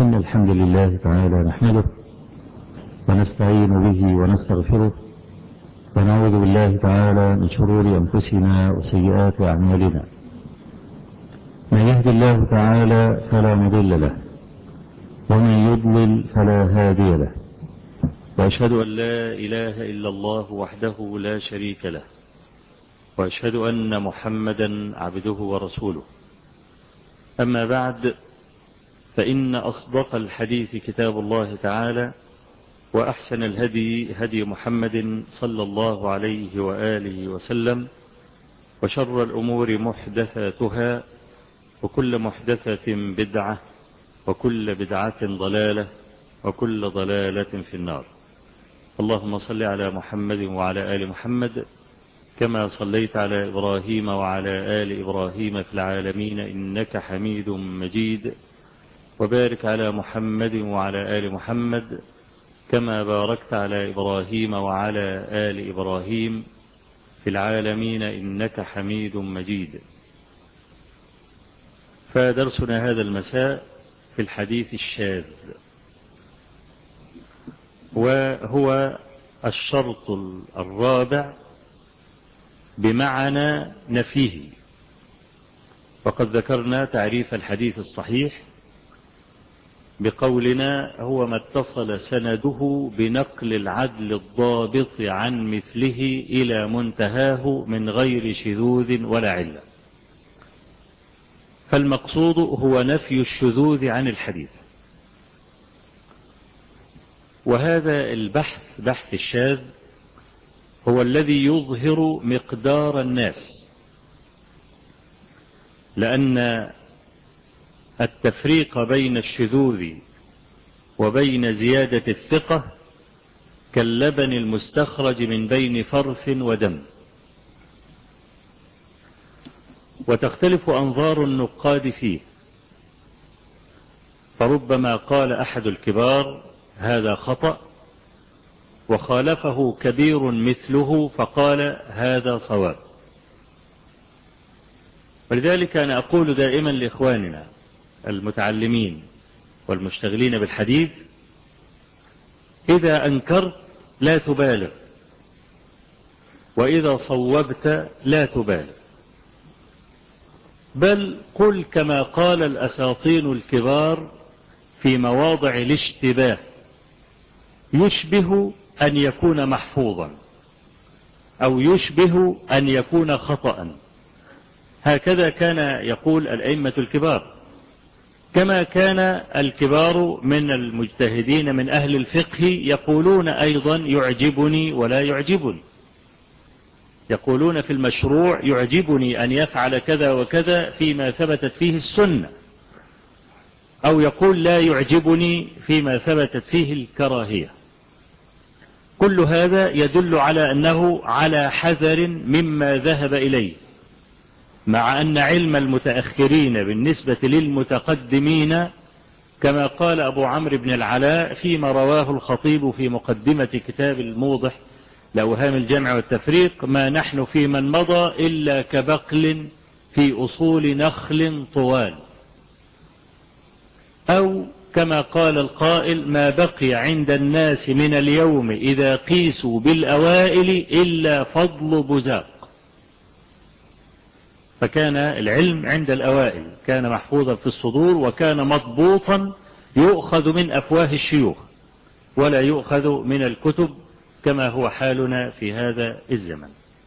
إن الحمد لله تعالى نحمده ونستعين به ونستغفره ونعوذ بالله تعالى من شرور أنفسنا وسيئات أعمالنا. من يهد الله تعالى فلا مضل له ومن يضلل فلا هادي له، وأشهد أن لا إله إلا الله وحده لا شريك له، وأشهد أن محمدا عبده ورسوله. أما بعد، فإن أصدق الحديث كتاب الله تعالى، وأحسن الهدي هدي محمد صلى الله عليه وآله وسلم، وشر الأمور محدثاتها، وكل محدثة بدعة، وكل بدعة ضلالة، وكل ضلالة في النار. اللهم صل على محمد وعلى آل محمد كما صليت على إبراهيم وعلى آل إبراهيم في العالمين إنك حميد مجيد، وبارك على محمد وعلى آل محمد كما باركت على إبراهيم وعلى آل إبراهيم في العالمين إنك حميد مجيد. فدرسنا هذا المساء في الحديث الشاذ، وهو الشرط الرابع بمعنى نفيه. وقد ذكرنا تعريف الحديث الصحيح بقولنا هو ما اتصل سنده بنقل العدل الضابط عن مثله إلى منتهاه من غير شذوذ ولا علة. فالمقصود هو نفي الشذوذ عن الحديث. وهذا البحث، بحث الشاذ، هو الذي يظهر مقدار الناس، لأن التفريق بين الشذوذ وبين زيادة الثقة كاللبن المستخرج من بين فرث ودم. وتختلف أنظار النقاد فيه، فربما قال أحد الكبار هذا خطأ، وخالفه كبير مثله فقال هذا صواب. ولذلك أنا أقول دائما لإخواننا المتعلمين والمشتغلين بالحديث: إذا أنكرت لا تبالغ، وإذا صوبت لا تبالغ، بل قل كما قال الأساطين الكبار في مواضع الاشتباه: يشبه أن يكون محفوظا، أو يشبه أن يكون خطأ. هكذا كان يقول الأئمة الكبار، كما كان الكبار من المجتهدين من أهل الفقه يقولون أيضا يعجبني ولا يعجبني، يقولون في المشروع يعجبني أن يفعل كذا وكذا فيما ثبتت فيه السنة، أو يقول لا يعجبني فيما ثبتت فيه الكراهية. كل هذا يدل على أنه على حذر مما ذهب إليه، مع أن علم المتأخرين بالنسبة للمتقدمين كما قال أبو عمرو بن العلاء فيما رواه الخطيب في مقدمة كتاب الموضح لأوهام الجمع والتفريق: ما نحن في من مضى إلا كبقل في أصول نخل طوال. أو كما قال القائل: ما بقي عند الناس من اليوم إذا قيسوا بالأوائل إلا فضل بزاق. فكان العلم عند الأوائل كان محفوظا في الصدور، وكان مضبوطا يؤخذ من أفواه الشيوخ ولا يؤخذ من الكتب كما هو حالنا في هذا الزمن.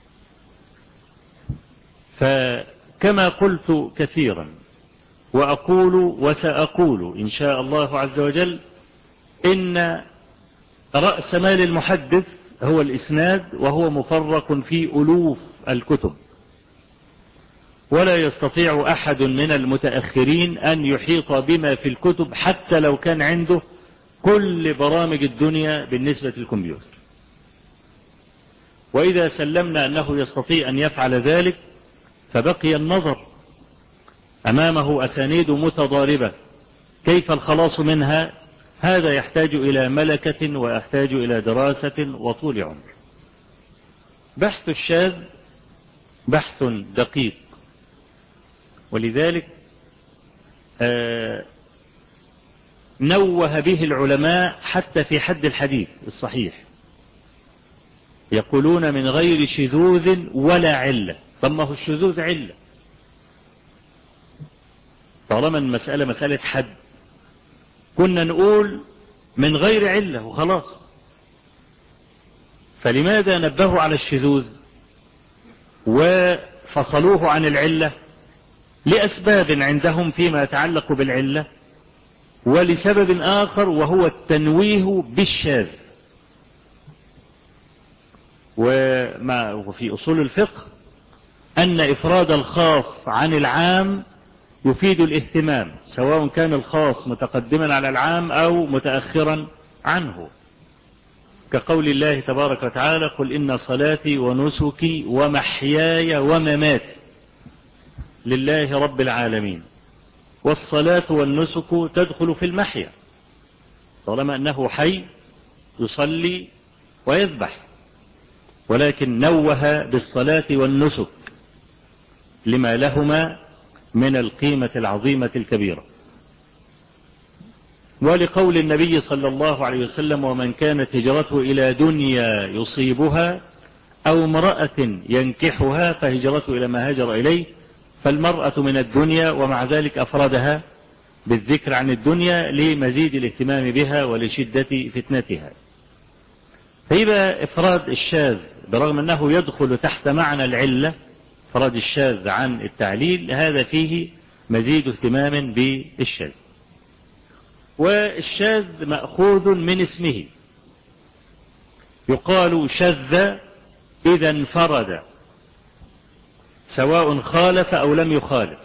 فكما قلت كثيرا وأقول وسأقول إن شاء الله عز وجل، إن رأس مال المحدث هو الإسناد، وهو مفرق في ألوف الكتب، ولا يستطيع أحد من المتأخرين أن يحيط بما في الكتب حتى لو كان عنده كل برامج الدنيا بالنسبة للكمبيوتر. وإذا سلمنا أنه يستطيع أن يفعل ذلك، فبقي النظر أمامه أسانيد متضاربة، كيف الخلاص منها؟ هذا يحتاج إلى ملكة، ويحتاج إلى دراسة وطول عمر. بحث الشاذ بحث دقيق، ولذلك نوه به العلماء حتى في حد الحديث الصحيح، يقولون من غير شذوذ ولا علة. طب ما هو الشذوذ علة، طالما المسألة مسألة حد كنا نقول من غير علة وخلاص. فلماذا نبهوا على الشذوذ وفصلوه عن العلة؟ لأسباب عندهم فيما يتعلق بالعلة، ولسبب آخر وهو التنويه بالشاذ. وفي أصول الفقه أن إفراد الخاص عن العام يفيد الاهتمام، سواء كان الخاص متقدما على العام أو متأخرا عنه، كقول الله تبارك وتعالى: قل إن صلاتي ونسكي ومحياي ومماتي لله رب العالمين. والصلاة والنسك تدخل في المحيا طالما أنه حي يصلي ويذبح، ولكن نوه بالصلاة والنسك لما لهما من القيمة العظيمة الكبيرة. ولقول النبي صلى الله عليه وسلم: ومن كانت هجرته إلى دنيا يصيبها أو امرأة ينكحها فهجرته إلى ما هاجر إليه. فالمرأة من الدنيا، ومع ذلك أفردها بالذكر عن الدنيا لمزيد الاهتمام بها ولشدة فتنتها. فيبقى إفراد الشاذ برغم أنه يدخل تحت معنى العلة، إفراد الشاذ عن التعليل، هذا فيه مزيد اهتمام بالشاذ. والشاذ مأخوذ من اسمه، يقال شذ إذا انفرد، سواء خالف أو لم يخالف،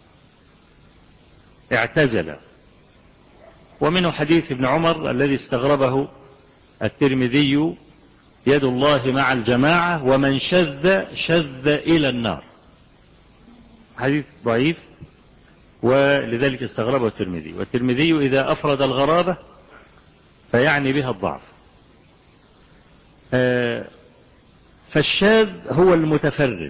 اعتزل. ومنه حديث ابن عمر الذي استغربه الترمذي: يد الله مع الجماعة ومن شذ شذ إلى النار. حديث ضعيف، ولذلك استغربه الترمذي. والترمذي إذا أفرد الغرابة فيعني بها الضعف. فالشاذ هو المتفرد،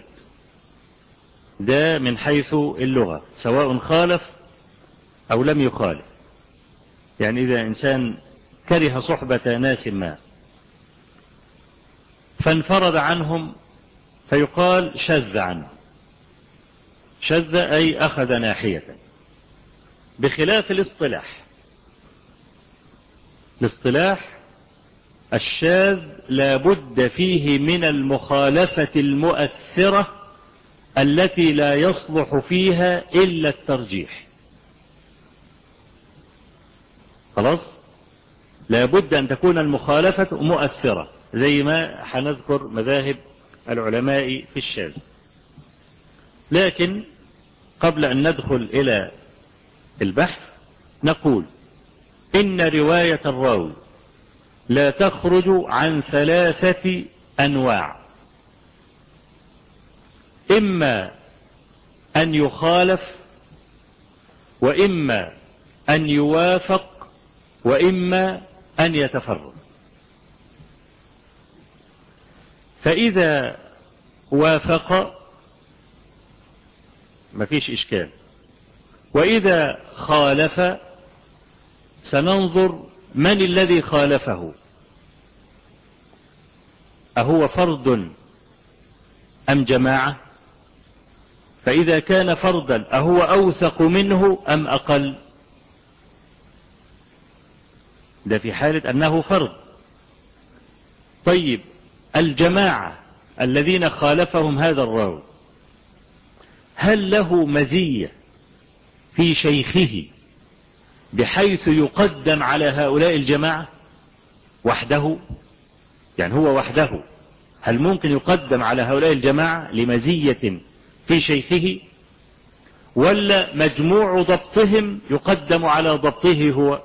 ده من حيث اللغة، سواء خالف أو لم يخالف. يعني إذا إنسان كره صحبة ناس ما فانفرد عنهم فيقال شذ عنه. شذ أي أخذ ناحية، بخلاف الاصطلاح. الاصطلاح الشاذ لا بد فيه من المخالفة المؤثرة التي لا يصلح فيها إلا الترجيح. خلاص، لا بد أن تكون المخالفة مؤثرة، زي ما حنذكر مذاهب العلماء في الشاذ. لكن قبل أن ندخل إلى البحث نقول إن رواية الراوي لا تخرج عن 3 أنواع: إما أن يخالف، وإما أن يوافق، وإما أن يتفرد. فإذا وافق مفيش إشكال، وإذا خالف سننظر من الذي خالفه، أهو فرد أم جماعة؟ فإذا كان فردا أهو أوثق منه أم أقل؟ ده في حالة أنه فرد. طيب الجماعة الذين خالفهم هذا الراوي، هل له مزية في شيخه بحيث يقدم على هؤلاء الجماعة وحده؟ يعني هو وحده هل ممكن يقدم على هؤلاء الجماعة لمزية في شيخه، ولا مجموع ضبطهم يقدم على ضبطه هو؟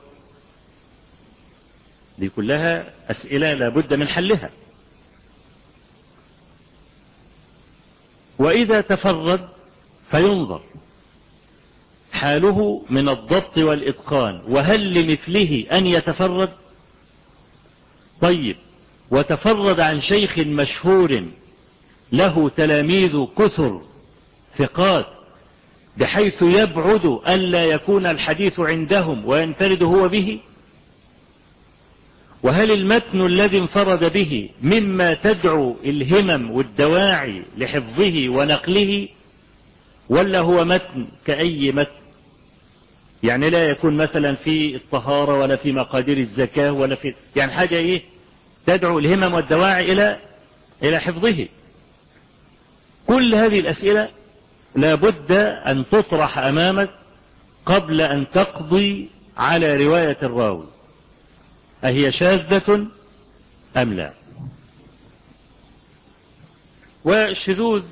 دي كلها أسئلة لا بد من حلها. وإذا تفرد فينظر حاله من الضبط والإتقان، وهل لمثله أن يتفرد؟ طيب وتفرد عن شيخ مشهور له تلاميذ كثر ثقات بحيث يبعد ألا يكون الحديث عندهم وينفرد هو به؟ وهل المتن الذي انفرد به مما تدعو الهمم والدواعي لحفظه ونقله، ولا هو متن كأي متن؟ يعني لا يكون مثلا في الطهارة ولا في مقادير الزكاة ولا في يعني حاجة ايه تدعو الهمم والدواعي إلى حفظه. كل هذه الأسئلة لا بد أن تطرح أمامك قبل أن تقضي على رواية الراوي أهي شاذة أم لا. والشذوذ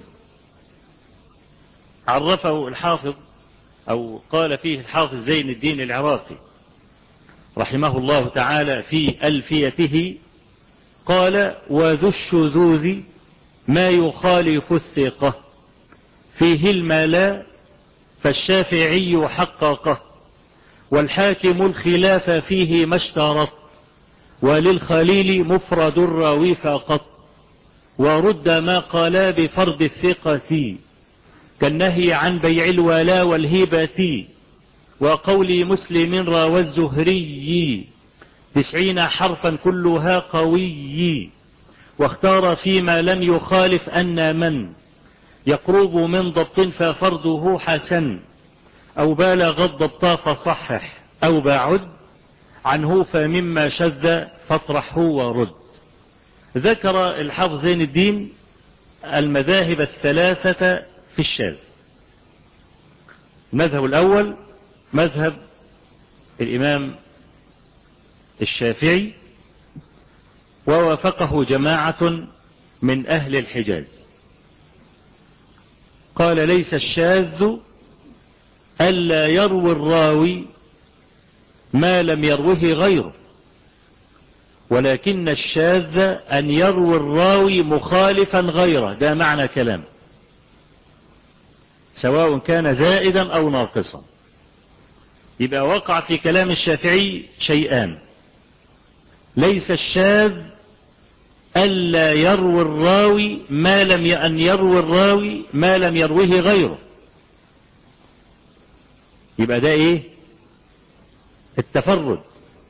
عرفه الحافظ أو قال فيه الحافظ زين الدين العراقي رحمه الله تعالى في ألفيته، قال: وذو الشذوذ ما يخالف الثقة فيه الملا فالشافعي حققه، والحاكم الخلاف فيه ما اشترط، وللخليل مفرد الراوي فقط، ورد ما قالا بفرض الثقة كالنهي عن بيع الولا والهبة، وقول مسلم راوى الزهري 90 حرفا كلها قوي، واختار فيما لم يخالف أن من يقرب من ضبط ففرده حسن، أو بالغ الضبط فصحح، أو بعد عنه فمما شذ فاطرحه ورد. ذكر الحافظ زين الدين المذاهب الثلاثة في الشاذ. المذهب الأول مذهب الإمام الشافعي، ووافقه جماعة من أهل الحجاز. قال: ليس الشاذ ألا يروي الراوي ما لم يروه غيره، ولكن الشاذ أن يروي الراوي مخالفا غيره. ده معنى كلام، سواء كان زائدا أو ناقصا. يبقى وقع في كلام الشافعي شيئان: ليس الشاذ ألا يروي الراوي أن يروي الراوي ما لم يروه غيره. يبقى ده ايه؟ التفرد.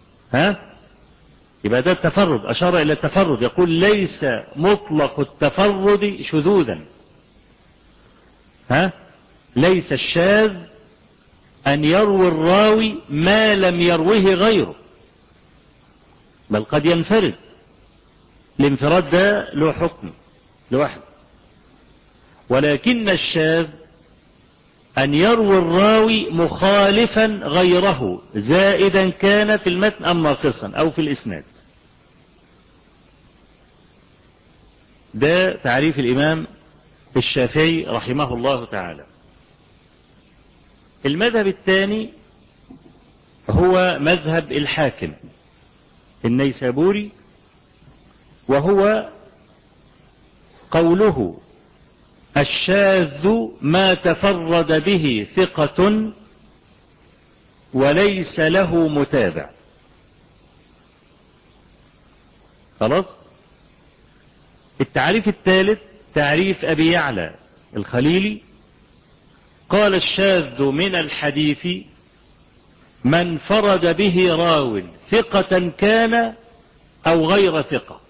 يبقى ده التفرد، أشار إلى التفرد، يقول: ليس مطلق التفرد شذوذا. ليس الشاذ أن يروي الراوي ما لم يروه غيره، بل قد ينفرد. الانفراد ده له حكم لوحده. ولكن الشاذ أن يروي الراوي مخالفا غيره، زائدا كان في المتن أم ناقصا أو في الإسناد. ده تعريف الإمام الشافعي رحمه الله تعالى. المذهب الثاني هو مذهب الحاكم النيسابوري، وهو قوله: الشاذ ما تفرد به ثقة وليس له متابع. خلاص. التعريف الثالث تعريف أبي يعلى الخليلي، قال: الشاذ من الحديث من فرد به راو ثقة كان أو غير ثقة،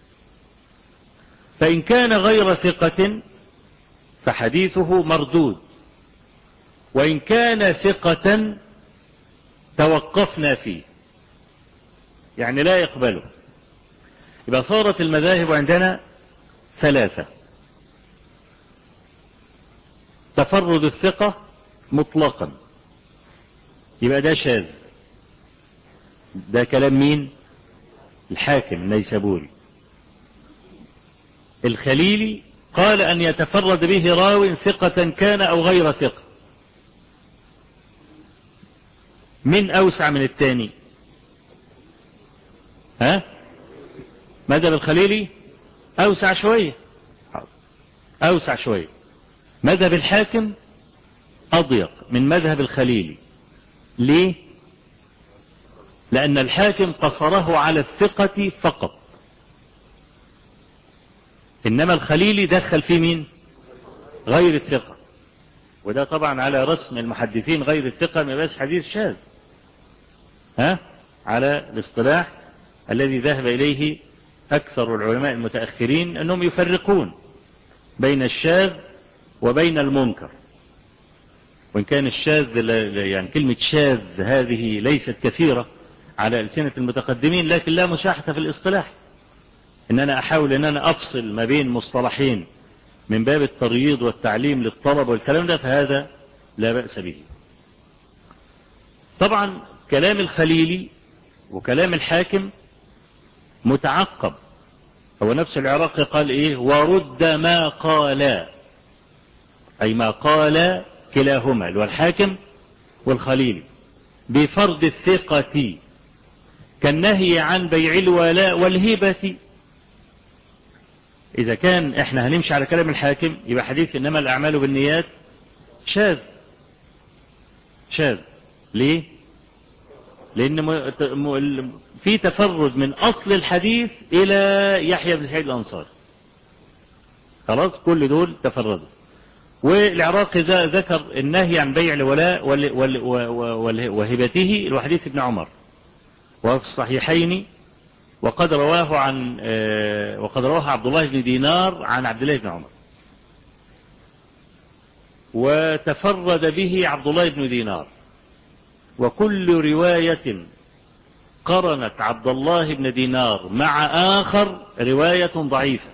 فإن كان غير ثقة فحديثه مردود، وإن كان ثقة توقفنا فيه، يعني لا يقبله. يبقى صارت المذاهب عندنا ثلاثة: تفرد الثقة مطلقا، يبقى ده شاذ. ده كلام مين؟ الحاكم النيسابوري. الخليلي قال: أن يتفرد به راو ثقة كان أو غير ثقة. من أوسع من الثاني؟ مذهب الخليلي أوسع شوية، أوسع شوية. مذهب الحاكم أضيق من مذهب الخليلي. ليه؟ لأن الحاكم قصره على الثقة فقط، إنما الخليلي دخل في مين؟ غير الثقة. وده طبعا على رسم المحدثين غير الثقة ما يبقاش حديث شاذ، على الاصطلاح الذي ذهب إليه أكثر العلماء المتأخرين أنهم يفرقون بين الشاذ وبين المنكر. وإن كان الشاذ يعني كلمة شاذ هذه ليست كثيرة على ألسنة المتقدمين، لكن لا مشاحة في الاصطلاح إن أنا أحاول أن أنا أفصل ما بين مصطلحين من باب التريض والتعليم للطلب والكلام ده، فهذا لا بأس به. طبعا كلام الخليلي وكلام الحاكم متعقب. هو نفس العراقي قال إيه؟ ورد ما قال، أي ما قال كلاهما اللي هو الحاكم والخليلي بفرض الثقة كالنهي عن بيع الولاء والهبة. إذا كان إحنا هنمشي على كلام الحاكم يبقى حديث إنما الأعمال بالنيات شاذ. ليه؟ لأن في تفرد من أصل الحديث إلى يحيى بن سعيد الأنصاري، خلاص كل دول تفردوا. والعراقي ذكر النهي عن بيع الولاء وهبته الحديث ابن عمر وفي الصحيحين، وقد رواه عبد الله بن دينار عن عبد الله بن عمر، وتفرد به عبد الله بن دينار. وكل رواية قرنت عبد الله بن دينار مع آخر رواية ضعيفة،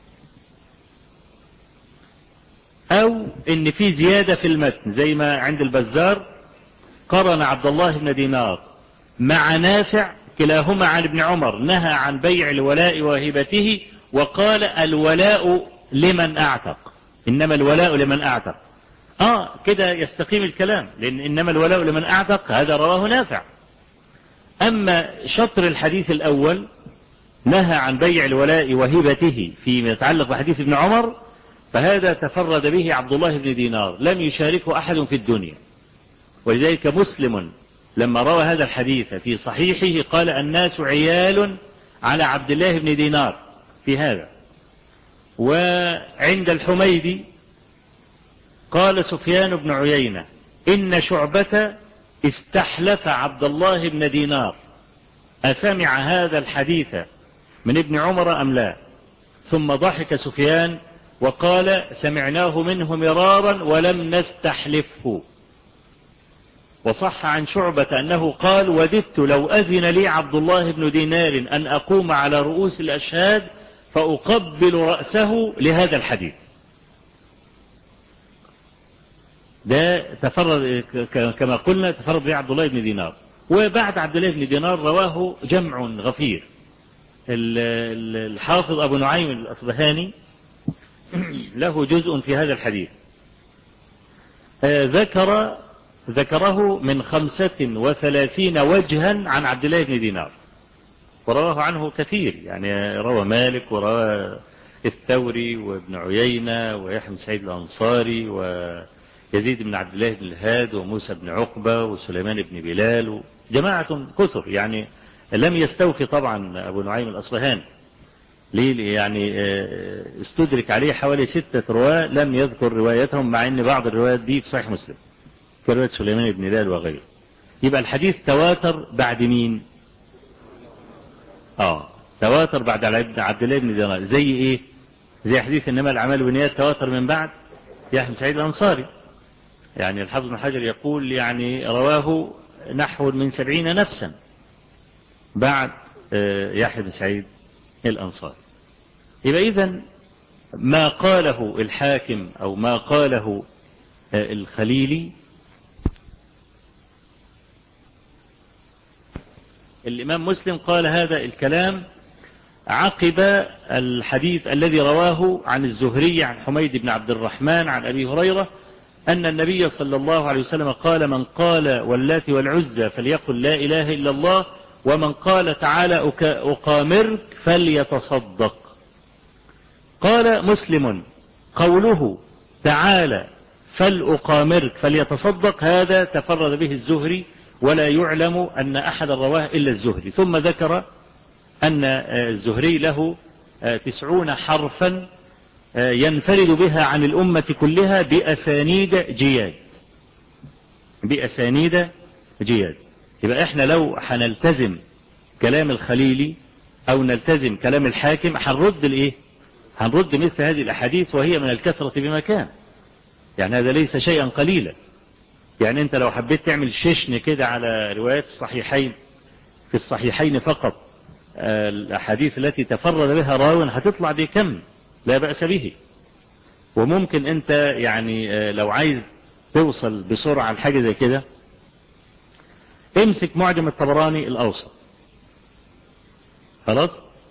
أو إن في زيادة في المتن زي ما عند البزار قرن عبد الله بن دينار مع نافع كلاهما عن ابن عمر نهى عن بيع الولاء وهبته وقال الولاء لمن أعتق، إنما الولاء لمن أعتق. كده يستقيم الكلام، لأن إنما الولاء لمن أعتق هذا رواه نافع. أما شطر الحديث الأول نهى عن بيع الولاء وهبته فيما يتعلق بحديث ابن عمر، فهذا تفرد به عبد الله بن دينار لم يشاركه أحد في الدنيا. ولذلك مسلم لما روى هذا الحديث في صحيحه قال الناس عيال على عبد الله بن دينار في هذا. وعند الحميدي قال سفيان بن عيينة إن شعبة استحلف عبد الله بن دينار أسمع هذا الحديث من ابن عمر أم لا؟ ثم ضحك سفيان وقال سمعناه منه مرارا ولم نستحلفه. وصح عن شعبة أنه قال وددت لو أذن لي عبد الله بن دينار أن أقوم على رؤوس الأشهاد فأقبل رأسه لهذا الحديث. ده تفرد كما قلنا تفرد به عبد الله بن دينار. وبعد عبد الله بن دينار رواه جمع غفير. الحافظ أبو نعيم الأصبهاني له جزء في هذا الحديث ذكره من 35 وجها عن عبد الله بن دينار، ورواه عنه كثير، يعني روى مالك وروى الثوري وابن عيينة ويحيى بن سعيد الأنصاري ويزيد بن عبد الله بن الهاد وموسى بن عقبة وسليمان بن بلال جماعة كثر، يعني لم يستوفي طبعا أبو نعيم الأصبهاني ليه؟ يعني استدرك عليه حوالي 6 رواة لم يذكر روايتهم، مع ان بعض الروايات دي في صحيح مسلم كرواية سليمان بن بلال وغيره. يبقى الحديث تواتر بعد مين؟ تواتر بعد عبد الله بن دينار. زي ايه؟ زي حديث انما الاعمال بالنيات تواتر من بعد يحيى بن سعيد الانصاري. يعني الحافظ بن حجر يقول يعني رواه نحو من 70 نفسا بعد يحيى بن سعيد الأنصاري. يبقى إذن ما قاله الحاكم أو ما قاله الخليلي الإمام مسلم قال هذا الكلام عقب الحديث الذي رواه عن الزهري عن حميد بن عبد الرحمن عن أبي هريرة أن النبي صلى الله عليه وسلم قال من قال واللات والعزى فليقل لا إله إلا الله، ومن قال تعالى أقامرك فليتصدق. قال مسلم قوله تعالى فلأقامرك فليتصدق هذا تفرد به الزهري ولا يعلم أن أحد رواه إلا الزهري. ثم ذكر أن الزهري له 90 حرفا ينفرد بها عن الأمة كلها بأسانيد جياد. بأسانيد جياد. يبقى احنا لو هنلتزم كلام الخليلي أو نلتزم كلام الحاكم هنرد الإيه؟ هنرد مثل هذه الأحاديث وهي من الكثرة بمكان. يعني هذا ليس شيئا قليلا. يعني أنت لو حبيت تعمل ششن كده على روايات الصحيحين، في الصحيحين فقط الأحاديث التي تفرد بها راو هتطلع بكم لا بأس به. وممكن أنت يعني لو عايز توصل بسرعة لحاجة زي كده، امسك معجم الطبراني الأوسط خلاص،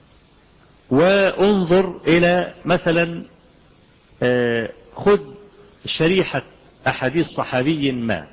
وانظر إلى مثلا خذ شريحة أحاديث صحابي ما،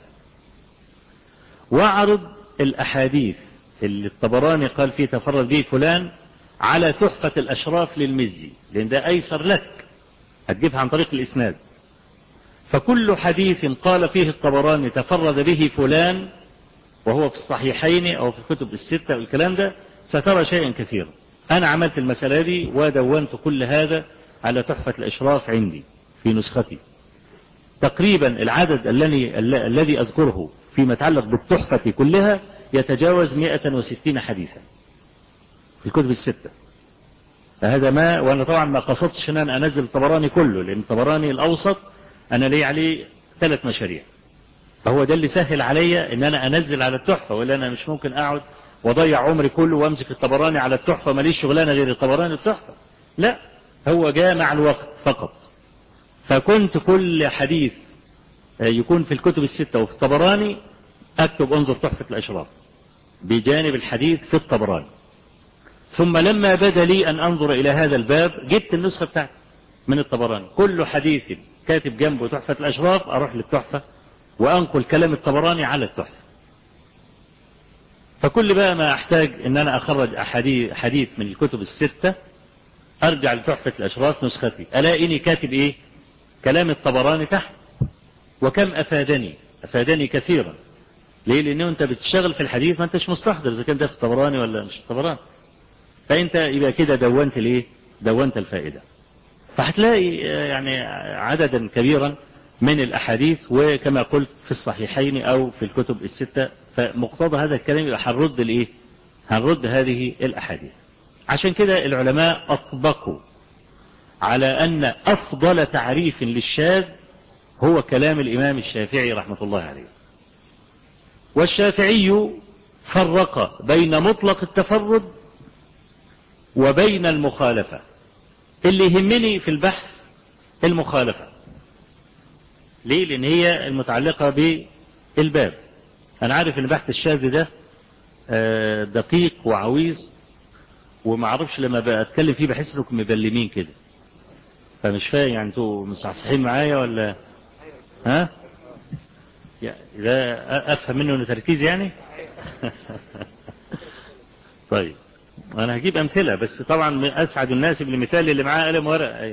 واعرض الأحاديث اللي الطبراني قال فيه تفرد به فلان على تحفة الأشراف للمزي، لأن ده أيسر لك، هتجيبها عن طريق الإسناد. فكل حديث قال فيه الطبراني تفرد به فلان وهو في الصحيحين أو في الكتب الستة والكلام ده، سترى شيئا كثيرا. أنا عملت المسألة دي ودونت كل هذا على تحفة الأشراف عندي في نسختي. تقريبا العدد الذي أذكره فيما يتعلق بالتحفة كلها يتجاوز 160 حديثا في الكتب الستة. فهذا ما، وأنا طبعا ما قصدتش أن أنا أنزل الطبراني كله، لأن الطبراني الأوسط أنا لي عليه 3 مشاريع، فهو ده اللي سهل عليا أن أنا أنزل على التحفة، ولا أنا مش ممكن أقعد وضيع عمري كله وامسك الطبراني على التحفة، ماليش شغلانة غير الطبراني التحفة. لا، هو جاء مع الوقت فقط. فكنت كل حديث يكون في الكتب الستة وفي الطبراني أكتب انظر تحفة الأشراف بجانب الحديث في الطبراني. ثم لما بدا لي أن أنظر إلى هذا الباب جبت النسخة بتاعتي من الطبراني، كل حديث كاتب جنبه تحفة الأشراف أروح للتحفة وأنقل كلام الطبراني على التحفة. فكل بقى ما أحتاج أن أنا أخرج حديث من الكتب الستة أرجع لتحفة الأشراف نسختي، ألاقيني كاتب إيه؟ كلام الطبراني تحت. وكم أفادني كثيرا. ليه؟ لأنه أنت بتشتغل في الحديث ما أنتش مستحضر إذا كان ده في الطبراني ولا مش في الطبراني، فأنت يبقى كده دونت الإيه؟ دونت الفائدة. فهتلاقي يعني عددا كبيرا من الأحاديث، وكما قلت في الصحيحين أو في الكتب الستة. فمقتضى هذا الكلام يبقى هنرد الإيه؟ هنرد هذه الأحاديث. عشان كده العلماء أطبقوا على أن أفضل تعريف للشاذ هو كلام الإمام الشافعي رحمة الله عليه. والشافعي فرق بين مطلق التفرد وبين المخالفة. اللي يهمني في البحث المخالفة. ليه؟ لأن هي المتعلقة بالباب. أنا عارف أن بحث الشاذ ده دقيق وعويز، وما اعرفش لما بتكلم فيه بحس انكم مبلمين كده، فمش فاهم يعني انتوا مصحصحين معايا ولا ها؟ لا افهم منه انه تركيز يعني. طيب انا هجيب امثله، بس طبعا اسعد الناس بالمثال اللي معاه قلم ورق. ايوه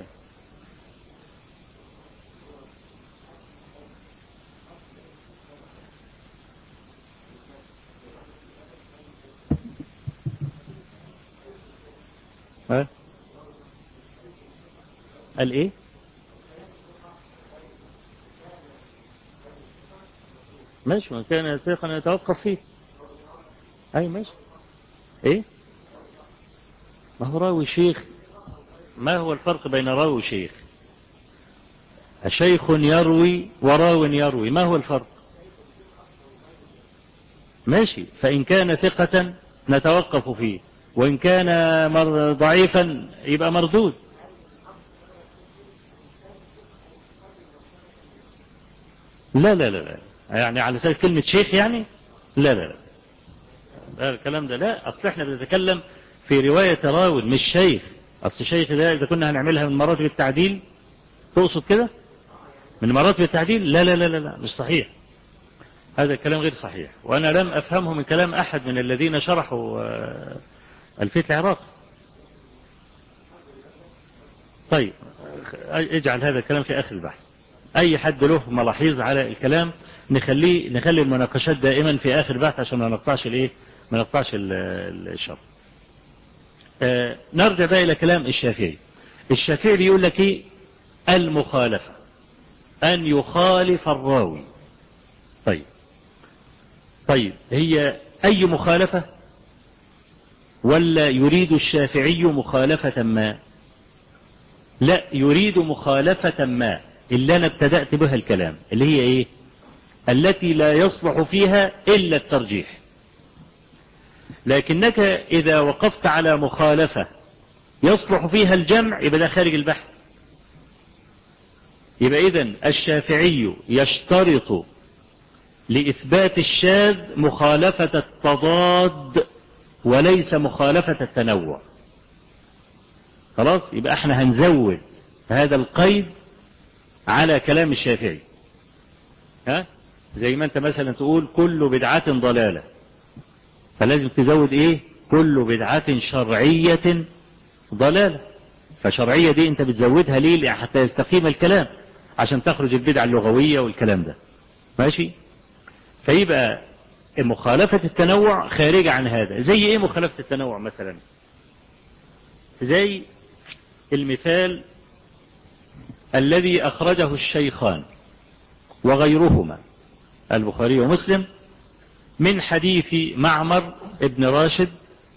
ها؟ قال ايه؟ ماشي، ما كان ثقا يتوقف فيه. اي ماشي. ايه؟ ما هو راوي شيخ. ما هو الفرق بين راوي وشيخ؟ شيخ يروي وراو يروي، ما هو الفرق؟ ماشي، فإن كان ثقة نتوقف فيه، وإن كان ضعيفا يبقى مردود. لا لا لا لا، يعني على سبيل كلمة شيخ يعني. لا لا لا، الكلام ده لا. أصل احنا بنتكلم في رواية راوي مش شيخ. أصل الشيخ ده إذا كنا هنعملها من مراتب التعديل، تقصد كده من مراتب التعديل؟ لا لا لا لا لا، مش صحيح. هذا الكلام غير صحيح، وأنا لم أفهمه من كلام أحد من الذين شرحوا ألفية العراق. طيب اجعل هذا الكلام في آخر البحث. أي حد له ملاحظ على الكلام نخلي المناقشات دائما في آخر البحث عشان ما نقطعش الإيه؟ ما نقطعش الشرط. نرجع بقى إلى كلام الشافعي. الشافعي بيقول لك إيه؟ المخالفة، أن يخالف الراوي. طيب هي أي مخالفة؟ ولا يريد الشافعي مخالفة ما؟ لا، يريد مخالفة ما اللي أنا ابتدأت بها الكلام، اللي هي إيه؟ التي لا يصلح فيها إلا الترجيح. لكنك إذا وقفت على مخالفة يصلح فيها الجمع يبقى ده خارج البحث. يبقى إذن الشافعي يشترط لإثبات الشاذ مخالفة التضاد وليس مخالفة التنوع. خلاص، يبقى احنا هنزود هذا القيد على كلام الشافعي. ها، زي ما انت مثلا تقول كل بدعة ضلالة، فلازم تزود ايه؟ كل بدعة شرعية ضلالة. فشرعية دي انت بتزودها ليه؟ حتى يستقيم الكلام، عشان تخرج البدعة اللغوية والكلام ده. ماشي؟ فيبقى مخالفة التنوع خارجة عن هذا. زي ايه مخالفة التنوع مثلا؟ زي المثال الذي أخرجه الشيخان وغيرهما البخاري ومسلم من حديث معمر ابن راشد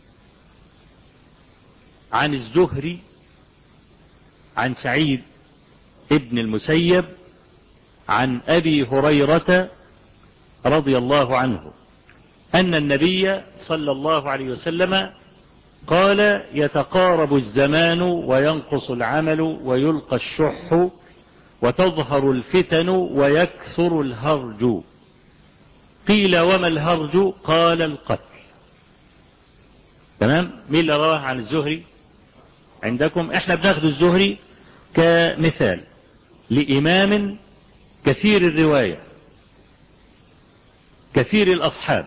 عن الزهري عن سعيد ابن المسيب عن أبي هريرة رضي الله عنه أن النبي صلى الله عليه وسلم قال: يتقارب الزمان وينقص العمل ويلقى الشح وتظهر الفتن ويكثر الهرج. قيل: وما الهرج؟ قال: القتل. تمام؟ مين اللي رواه عن الزهري عندكم؟ احنا بناخد الزهري كمثال لإمام كثير الرواية كثير الأصحاب.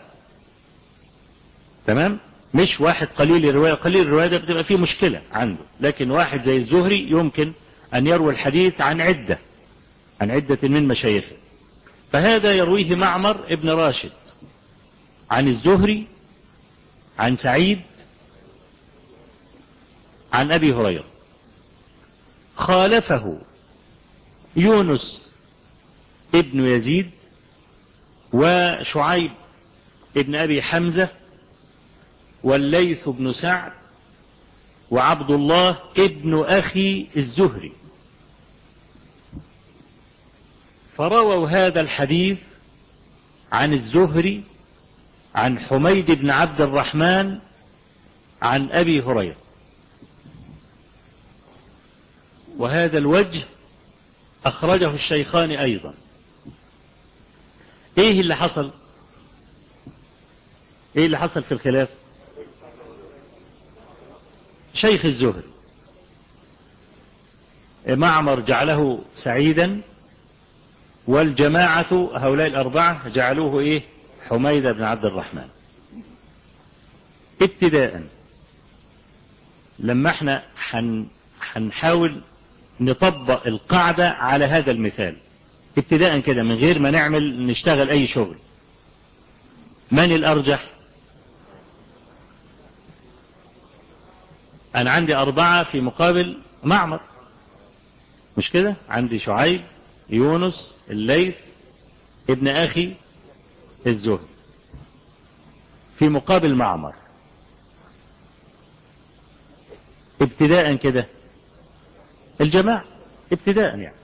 تمام؟ مش واحد قليل الرواية. قليل الرواية ده بتبقى فيه مشكلة عنده، لكن واحد زي الزهري يمكن أن يروي الحديث عن عدة من مشايخه. فهذا يرويه معمر ابن راشد عن الزهري عن سعيد عن أبي هريرة. خالفه يونس ابن يزيد وشعيب ابن أبي حمزة والليث بن سعد وعبد الله ابن أخي الزهري، فرووا هذا الحديث عن الزهري عن حميد بن عبد الرحمن عن أبي هريرة. وهذا الوجه أخرجه الشيخان أيضا. إيه اللي حصل؟ إيه اللي حصل في الخلاف؟ شيخ الزهري معمر جعله سعيدا، والجماعة هؤلاء الأربعة جعلوه إيه؟ حميد بن عبد الرحمن. ابتداء لما احنا هنحاول نطبق القاعدة على هذا المثال ابتداء كده من غير ما نشتغل أي شغل، من الأرجح؟ أنا عندي أربعة في مقابل معمر، مش كده؟ عندي شعيب، يونس، الليث، ابن أخي الزهري في مقابل معمر. ابتداء كده الجماعة ابتداء يعني.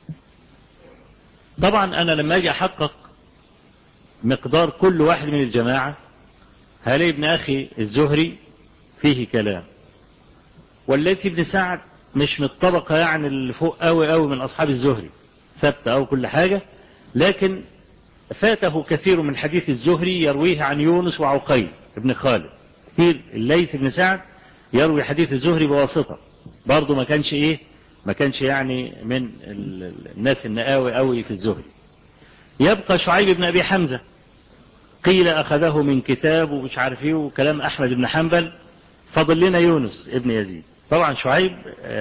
طبعا أنا لما أجي أحقق مقدار كل واحد من الجماعة هلاقي ابن أخي الزهري فيه كلام، والليث بن سعد مش من الطبقة يعني اللي فوق قوي قوي من أصحاب الزهري، ثابتة أو كل حاجة، لكن فاته كثير من حديث الزهري يرويه عن يونس وعقيل ابن خالد. كثير الليث بن سعد يروي حديث الزهري بواسطة، برضه ما كانش يعني من الناس النقاوي قوي في الزهري. يبقى شعيب بن أبي حمزة، قيل أخذه من كتاب ومش عارف ايه وكلام أحمد بن حنبل. فضل لنا يونس ابن يزيد. طبعا شعيب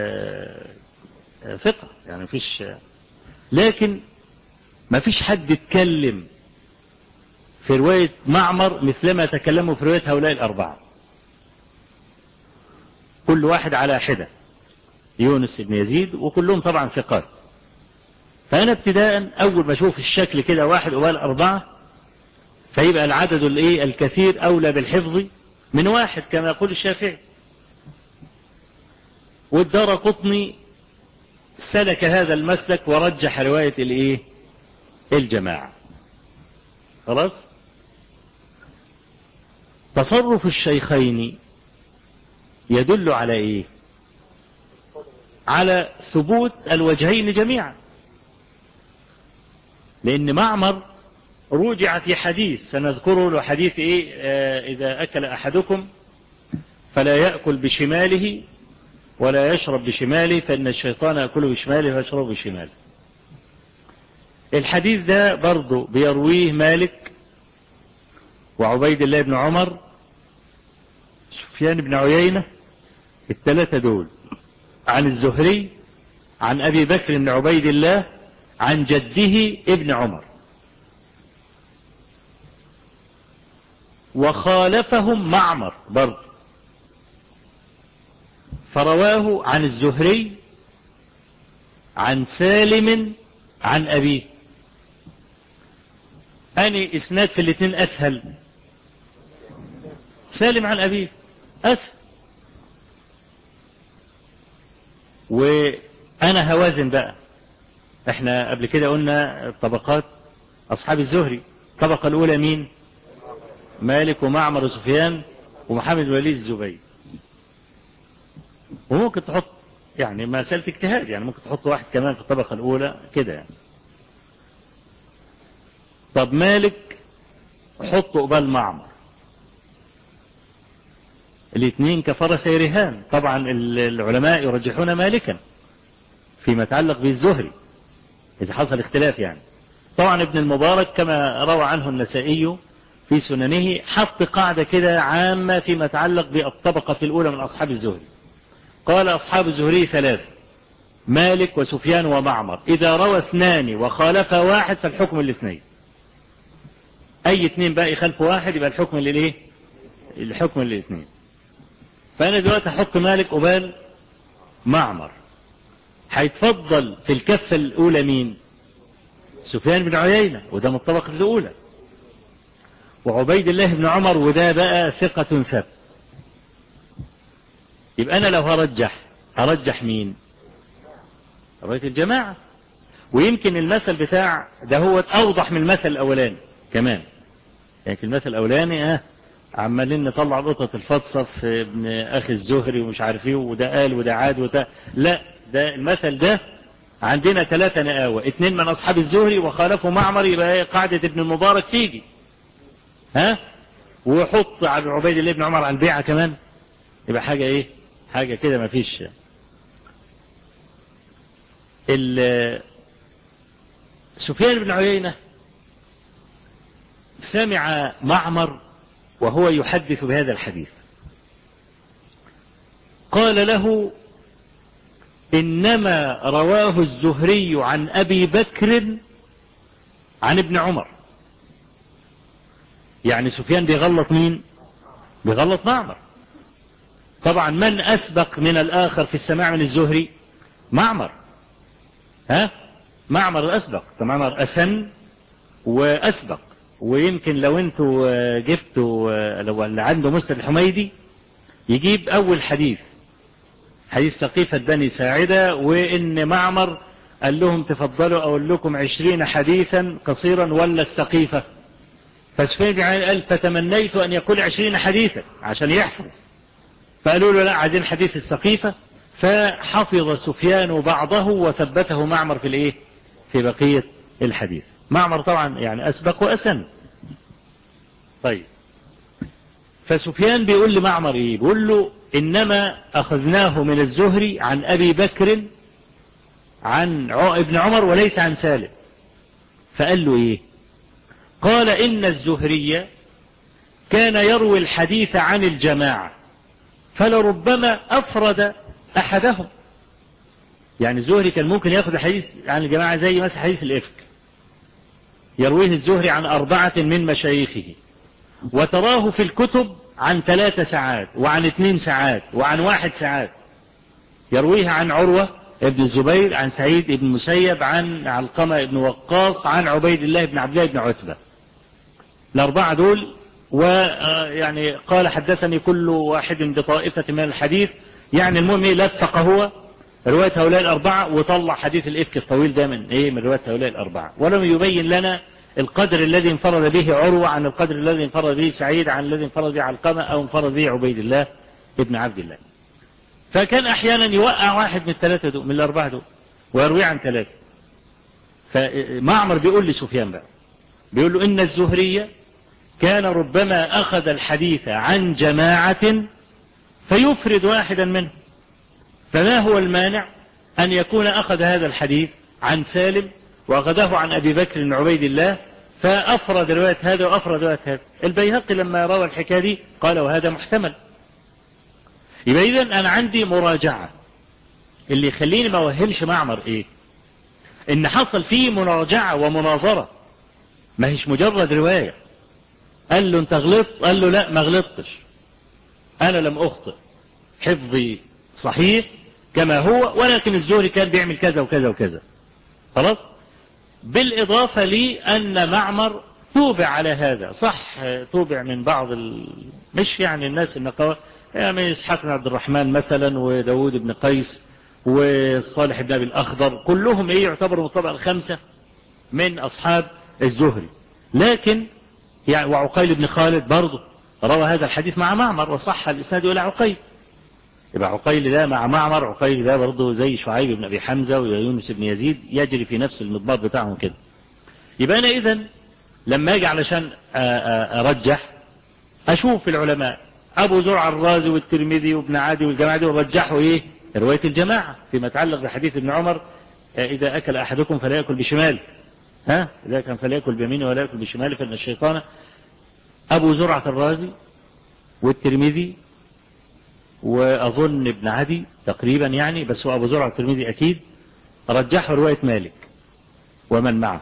ثقة يعني مفيش، لكن ما فيش حد اتكلم في رواية معمر مثلما تكلموا في رواية هؤلاء الأربعة، كل واحد على حدة. يونس بن يزيد، وكلهم طبعا ثقات. فأنا ابتداء أول ما أشوف الشكل كده 1 قبال 4، فيبقى العدد الكثير أولى بالحفظ من 1 كما يقول الشافعي. والدارقطني سلك هذا المسلك ورجح رواية الجماعة. خلاص. تصرف الشيخين يدل على على ثبوت الوجهين جميعا، لأن معمر رجع في حديث سنذكره له، حديث إذا أكل أحدكم فلا يأكل بشماله ولا يشرب بشماله، فإن الشيطان يأكل بشماله ويشرب بشماله. الحديث ده برضو بيرويه مالك وعبيد الله بن عمر سفيان بن عيينة، الثلاثة دول، عن الزهري عن أبي بكر بن عبيد الله عن جده ابن عمر. وخالفهم معمر برضو، فرواه عن الزهري عن سالم عن أبيه. أني إسناد في الاثنين أسهل؟ سالم عن أبيه أسهل. وأنا هوازن بقى، احنا قبل كده قلنا طبقات أصحاب الزهري. الطبقة الأولى مين؟ مالك ومعمر وسفيان ومحمد بن وليد الزبيدي. وممكن تحط يعني مسألة اجتهاد، يعني ممكن تحط واحد كمان في الطبقة الأولى كده يعني. طب مالك حطه قبال معمر، الاثنين كفرسي رهان. طبعا العلماء يرجحون مالكا فيما يتعلق بالزهري إذا حصل اختلاف يعني. طبعا ابن المبارك كما روى عنه النسائي في سننه حط قاعدة كده عامة فيما يتعلق بالطبقة الأولى من أصحاب الزهري. قال أصحاب الزهري 3: مالك وسفيان ومعمر، إذا روى 2 وخالف 1 فالحكم الاثنين. أي 2 بقى يخالف 1 يبقى الحكم الحكم للاثنين. فأنا دلوقتي أحط مالك قبال معمر، هيتفضل في الكفة الأولى مين؟ سفيان بن عيينة، وده من الطبقة الأولى، وعبيد الله بن عمر، وده بقى ثقة ثبت. يبقى أنا لو هرجح مين؟ رواية الجماعة. ويمكن المثل بتاع ده هو أوضح من المثل الأولاني كمان. يعني المثل الأولاني عمالين نطلع قطة الفطسة في ابن أخي الزهري ومش عارف ايه، وده قال وده عاد وده لا، ده المثل ده عندنا 3 نقاوة، 2 من أصحاب الزهري وخالفوا معمر، يبقى قاعدة ابن المبارك تيجي وحط عن عبيد الله بن عمر عن بيعة كمان، يبقى حاجة كده ما فيش. سفيان بن عيينة سمع معمر وهو يحدث بهذا الحديث، قال له: إنما رواه الزهري عن أبي بكر عن ابن عمر. يعني سفيان بيغلط مين؟ بيغلط معمر. طبعا من أسبق من الآخر في السماع من الزهري؟ معمر. معمر الأسبق، معمر أسن وأسبق. ويمكن لو انتوا جبتوا لو اللي عنده مسند الحميدي يجيب أول حديث سقيفة بني ساعدة، وإن معمر قال لهم: تفضلوا أقول لكم 20 حديثا قصيرا ولا السقيفة؟ فسفيان قال: فتمنيت أن يقول 20 حديثا عشان يحفظ. فقالوا له: لا، عايزين حديث السقيفة. فحفظ سفيان بعضه وثبته معمر في بقية الحديث. معمر طبعا يعني أسبق وأسن. طيب، فسفيان بيقول لمعمر بيقول له: إنما أخذناه من الزهري عن أبي بكر عن ابن عمر وليس عن سالم. فقال له قال: إن الزهري كان يروي الحديث عن الجماعة فلربما أفرد أحدهم. يعني الزهري كان ممكن يأخذ الحديث عن الجماعة زي مثلا حديث الإفك، يرويه الزهري عن 4 من مشايخه، وتراه في الكتب عن 3 ساعات وعن 2 ساعات وعن 1 ساعات. يرويها عن عروة ابن الزبير عن سعيد بن المسيب عن علقمة بن وقاص عن عبيد الله بن عبد الله بن عتبة. الأربعة دول، ويعني قال حدثني كل واحد بطائفة من الحديث، يعني المهم لفق هو رواية هؤلاء الأربعة وطلع حديث الإفك الطويل ده من رواية هؤلاء الأربعة، ولم يبين لنا القدر الذي انفرد به عروة عن القدر الذي انفرد به سعيد عن الذي انفرد به علقمة أو انفرد به عبيد الله ابن عبد الله. فكان أحيانا يوقع واحد من الثلاثة دول، من الأربعة دول، ويروي عن ثلاثة. فمعمر بيقول لسفيان بقى، بيقول له إن الزهري كان ربما أخذ الحديث عن جماعة فيفرد واحدا منه، فما هو المانع أن يكون أخذ هذا الحديث عن سالم وأخذه عن أبي بكر بن عبيد الله فأفرد رواية هذا وأفرد رواية هذا. البيهقي لما روى الحكاية دي قال وهذا محتمل. يبقى إذن أنا عندي مراجعة. اللي يخليني ما أوهمش معمر إيه؟ إن حصل فيه مراجعة ومناظرة، ما هيش مجرد رواية. قال له أنت غلطت؟ قال له لا ما غلطتش، أنا لم أخطئ، حفظي صحيح كما هو، ولكن الزهري كان بيعمل كذا وكذا وكذا. خلاص؟ بالإضافة لي أن معمر توبع على هذا، صح توبع من بعض مش يعني الناس النقاوة، يعني إسحاق بن عبد الرحمن مثلا وداود بن قيس والصالح بن أبي الأخضر، كلهم يعتبروا من الطبقة الخمسة من أصحاب الزهري. لكن يعني وعقيل بن خالد برضه روى هذا الحديث مع معمر وصح الإسناد إلى عقيل. يبقى عقيل ده مع معمر، عقيل ده برضه زي شعيب بن أبي حمزة ويونس بن يزيد، يجري في نفس المضباط بتاعهم كده. يبقى أنا إذن لما أجي علشان أرجح أشوف العلماء أبو زرع الرازي والترمذي وابن عادي والجماعة دي ورجحوا إيه؟ رواية الجماعة فيما يتعلق بحديث ابن عمر إذا أكل أحدكم فلا يأكل بشماله، إذا كان فلا يأكل بيمينه ولا يأكل بشماله فإن الشيطان. أبو زرعة الرازي والترمذي وأظن ابن عدي تقريبا يعني، بس هو أبو زرعة الترمذي أكيد، رجحوا رواية مالك ومن معه.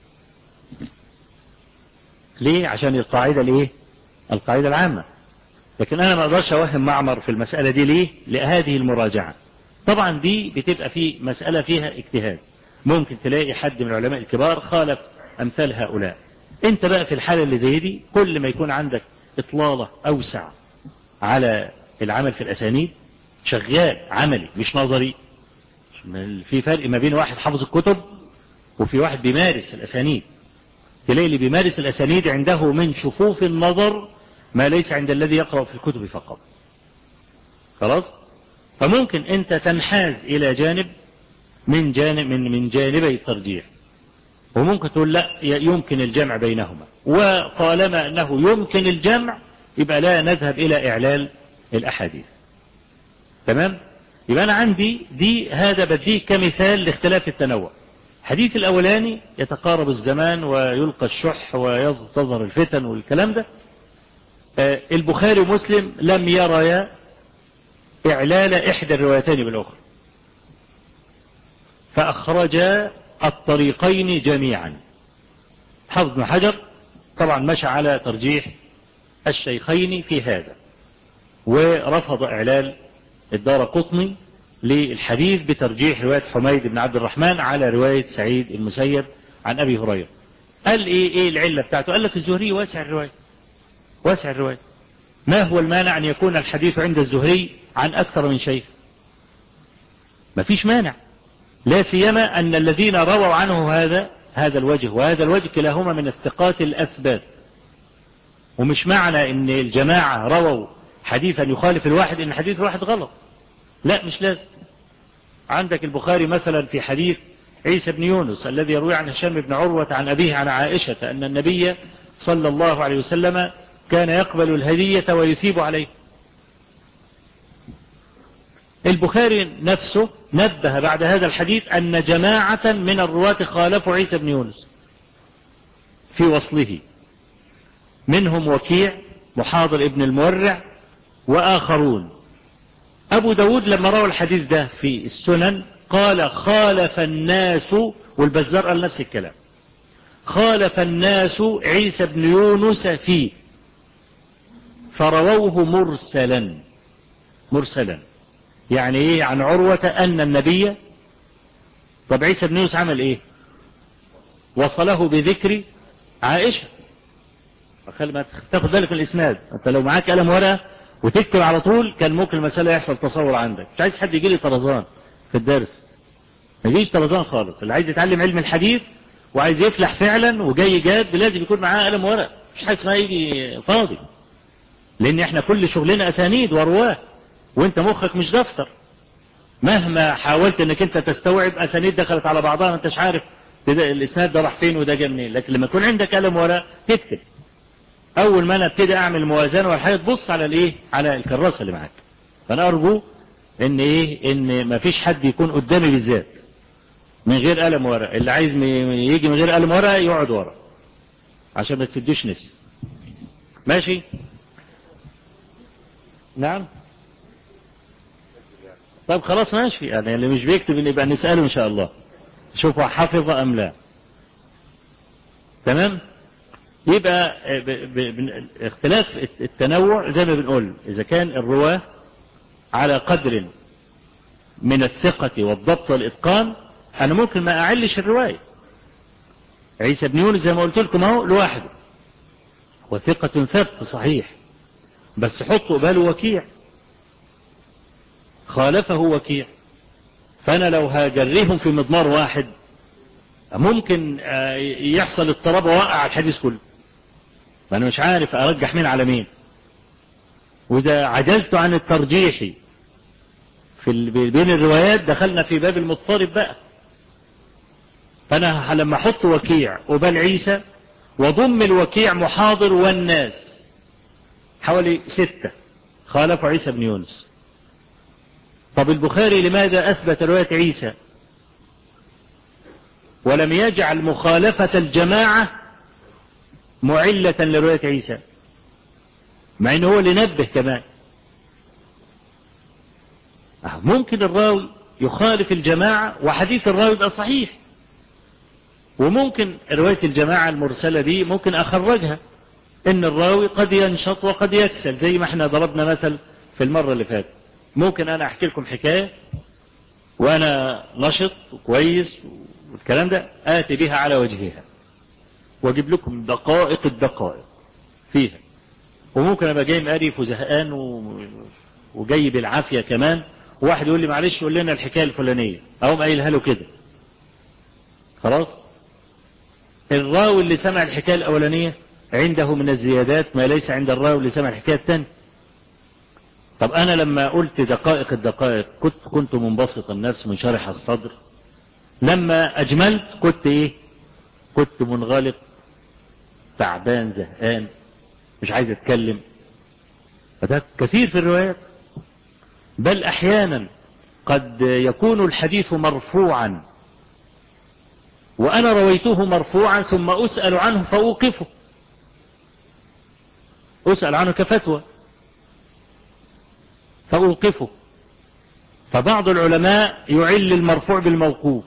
ليه؟ عشان القاعدة الإيه؟ القاعدة العامة. لكن أنا ما أقدرش أوهم معمر في المسألة دي. ليه؟ لهذه المراجعة. طبعا دي بتبقى في مسألة فيها اجتهاد، ممكن تلاقي حد من العلماء الكبار خالف أمثال هؤلاء. أنت بقى في الحالة اللي زي دي كل ما يكون عندك إطلالة أوسع على العمل في الأسانيد، شغال عملي مش نظري. في فرق ما بين واحد حافظ الكتب وفي واحد بيمارس الأسانيد. تلاقي اللي بيمارس الأسانيد عنده من شفوف النظر ما ليس عند الذي يقرأ في الكتب فقط. خلاص؟ فممكن أنت تنحاز إلى جانب من جانبي الترجيح، وممكن تقول لا يمكن الجمع بينهما، وطالما أنه يمكن الجمع يبقى لا نذهب إلى إعلال الأحاديث. تمام؟ يبقى أنا عندي دي، هذا بديه كمثال لاختلاف التنوع. الحديث الأولاني يتقارب الزمان ويلقى الشح وتظهر الفتن والكلام ده. البخاري ومسلم لم يريا إعلال إحدى الروايتين بالأخرى، فأخرجا الطريقين جميعا. حافظ بن حجر طبعا مشى على ترجيح الشيخين في هذا، ورفض إعلال الدارقطني للحديث بترجيح رواية حميد بن عبد الرحمن على رواية سعيد المسيب عن أبي هريرة. قال إيه العلة بتاعته؟ قال لك الزهري واسع الرواية، واسع الرواية. ما هو المانع أن يكون الحديث عند الزهري عن أكثر من شيخ؟ ما فيش مانع، لا سيما أن الذين رووا عنه هذا الوجه وهذا الوجه كلاهما من الثقات الأثبات. ومش معنى أن الجماعة رووا حديثا يخالف الواحد أن حديث الواحد غلط، لا مش لازم. عندك البخاري مثلا في حديث عيسى بن يونس الذي يروي عن هشام بن عروة عن أبيه عن عائشة أن النبي صلى الله عليه وسلم كان يقبل الهدية ويثيب عليه. البخاري نفسه نبه بعد هذا الحديث أن جماعة من الرواة خالفوا عيسى بن يونس في وصله، منهم وكيع محاضر ابن المورع وآخرون. أبو داود لما روى الحديث ده في السنن قال خالف الناس، والبزار قال نفس الكلام، خالف الناس عيسى بن يونس فيه فرووه مرسلا. يعني ايه؟ عن عروة ان النبي. طب عيسى بن يونس عمل ايه؟ وصله بذكر عائشة. ما تاخد بالك من الاسناد، انت لو معاك قلم ورقة وتكتب على طول كان ممكن المسألة يحصل تصور عندك. مش عايز حد يجي لي طرزان في الدرس، ما يجيش طرزان خالص. اللي عايز يتعلم علم الحديث وعايز يفلح فعلا وجاي جاد لازم يكون معاه قلم ورقة، مش حاجة اسمها يجي فاضي، لان احنا كل شغلنا اسانيد ورواه، وانت مخك مش دفتر. مهما حاولت انك انت تستوعب اسانيد دخلت على بعضها ما انتش عارف الاسناد ده راح فين وده جه منين. لكن لما يكون عندك قلم ورقة تكتب. اول ما انا ابتدي اعمل موازنه ولا حاجه تبص على الايه؟ على الكراسه اللي معاك. فانا ارجو ان ايه؟ ان ما فيش حد يكون قدامي بالذات من غير قلم ورقه. اللي عايز يجي من غير قلم ورقه يقعد ورا عشان ما تسدوش نفسي. ماشي؟ نعم. طب خلاص ماشي، يعني اللي مش بيكتب يبقى نساله ان شاء الله شوفوا حفظ ام لا. تمام. يبقى اختلاف التنوع زي ما بنقول، اذا كان الرواه على قدر من الثقة والضبط والإتقان أنا ممكن ما أعلش الرواية. عيسى بن يونس زي ما قلت لكم اهو لوحده وثقة ثبت صحيح، بس حطوا قباله وكيع، خالفه وكيع، فأنا لو هجريهم في مضمار واحد ممكن يحصل اضطراب ووقع الحديث كله، فأنا مش عارف أرجح مين على مين. وإذا عجزت عن الترجيح بين الروايات دخلنا في باب المضطرب بقى. فأنا لما أحط وكيع قبال عيسى وضم الوكيع محاضر والناس حوالي 6 خالفوا عيسى بن يونس. طب البخاري لماذا أثبت رواية عيسى ولم يجعل مخالفة الجماعة معلة لرواية عيسى، مع أنه هو اللي نبه كمان؟ ممكن الراوي يخالف الجماعة وحديث الراوي يبقى صحيح، وممكن رواية الجماعة المرسلة دي ممكن أخرجها، إن الراوي قد ينشط وقد يكسل، زي ما احنا ضربنا مثل في المرة اللي فاتت. ممكن أنا أحكي لكم حكاية وأنا نشط وكويس والكلام ده آتي بها على وجهها وأجيب لكم دقائق الدقائق فيها، وممكن أبقى جاي مقرف وزهقان وجاي بالعافية كمان، وواحد يقول لي معلش قول لنا الحكاية الفلانية أقوم قايلها له كده. خلاص الراوي اللي سمع الحكاية الأولانية عنده من الزيادات ما ليس عند الراوي اللي سمع الحكاية الثانية. طب أنا لما قلت دقائق الدقائق كنت منبسط النفس منشرح الصدر، لما أجملت كنت إيه؟ كنت منغلق تعبان زهقان مش عايز أتكلم. فده كثير في الروايات، بل أحيانا قد يكون الحديث مرفوعا وأنا رويته مرفوعا ثم أسأل عنه فأوقفه، أسأل عنه كفتوى فأوقفه. فبعض العلماء يعل المرفوع بالموقوف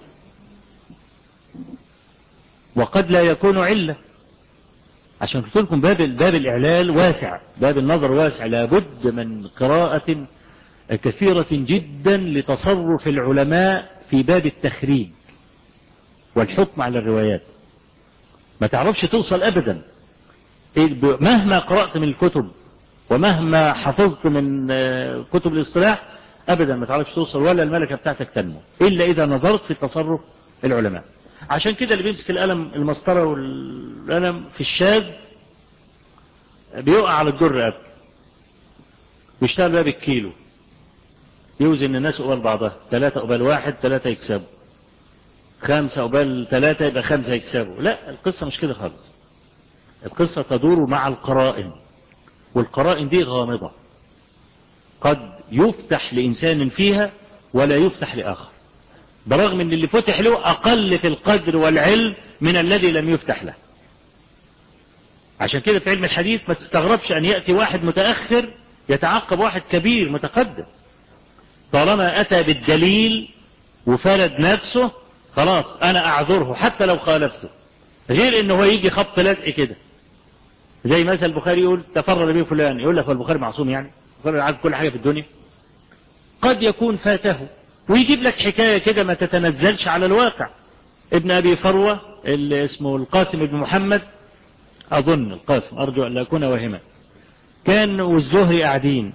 وقد لا يكون علة. عشان قلت لكم باب الإعلال واسع، باب النظر واسع، لابد من قراءة كثيرة جدا لتصرف العلماء في باب التخريج والحكم على الروايات. ما تعرفش توصل أبدا مهما قرأت من الكتب ومهما حفظت من كتب الاصطلاح، أبدا ما تعرفش توصل ولا الملكة بتاعتك تنمو إلا إذا نظرت في تصرف العلماء. عشان كده اللي بيمسك القلم المسطرة والقلم في الشاذ بيقع على الجر قبل، بيشتغل بقى بالكيلو، يوزن الناس قبال بعضها، 3 قبال 1 3 يكسبوا، 5 قبال 3 يبقى 5 يكسبوا. لا، القصة مش كده خالص. القصة تدور مع القرائن، والقرائن دي غامضة، قد يفتح لإنسان فيها ولا يفتح لآخر، برغم ان اللي فتح له أقل في القدر والعلم من الذي لم يفتح له. عشان كده في علم الحديث ما تستغربش أن يأتي واحد متأخر يتعقب واحد كبير متقدم، طالما أتى بالدليل وفرد نفسه خلاص أنا أعذره حتى لو خالفته، غير إنه هو يجي خبط لزق كده. زي مثلا البخاري يقول تفرد به فلان، يقول لك هو البخاري معصوم؟ يعني البخاري عارف كل حاجة في الدنيا؟ قد يكون فاته، ويجيب لك حكاية كده ما تتنزلش على الواقع. ابن أبي فروة اللي اسمه القاسم بن محمد، أظن القاسم، أرجو أن لا أكون واهما، كان والزهري قاعدين،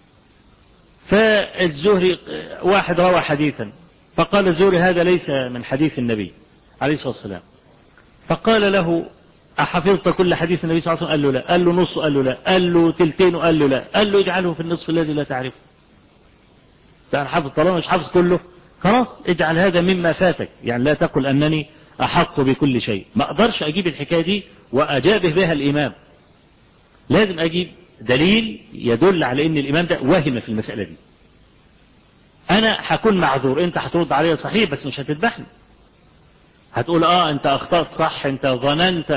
فالزهري واحد روى حديثا فقال الزهري هذا ليس من حديث النبي عليه الصلاة والسلام، فقال له أحفظت كل حديث النبي صلى الله عليه وسلم؟ قال له لا. قال له نص؟ قال له لا. قال له تلتين؟ قال له لا. قال له اجعله في النصف الذي لا تعرفه. يعني حافظ، طالما مش حافظ كله خلاص اجعل هذا مما فاتك، يعني لا تقل أنني أحط بكل شيء. ما أقدرش أجيب الحكاية دي وأجابه بها الإمام، لازم أجيب دليل يدل على أن الإمام ده وهم في المسألة دي. أنا هكون معذور، أنت هترد علي صحيح بس مش هتذبحني، هتقول أنت أخطأت صح، أنت ظننت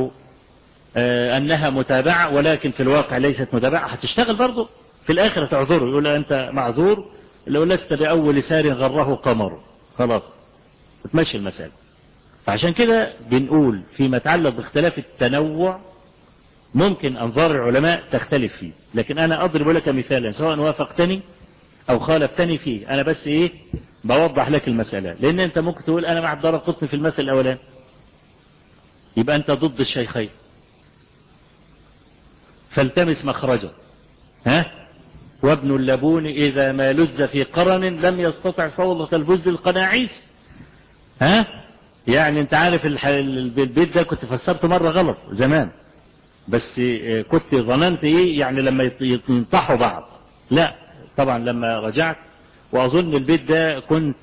أنها متابعة ولكن في الواقع ليست متابعة، هتشتغل برضه في الآخر تعذره، يقول أنت معذور لو لست بأول سار غره قمر، خلاص تمشي المسألة. فعشان كده بنقول فيما يتعلق باختلاف التنوع ممكن أنظار العلماء تختلف فيه، لكن أنا أضرب لك مثالا سواء وافقتني أو خالفتني فيه، أنا بس بوضح لك المسألة، لأن أنت ممكن تقول أنا مع الدارقطني في المثل الأولاني، يبقى أنت ضد الشيخين، فالتمس مخرجا. وابن اللبون إذا ما لز في قرن لم يستطع صولة البزد القناعيس. يعني أنت عارف البيت ده كنت فسرته مرة غلط زمان، بس كنت ظننت يعني لما ينطحوا بعض، لا طبعا لما رجعت وأظن البيت ده كنت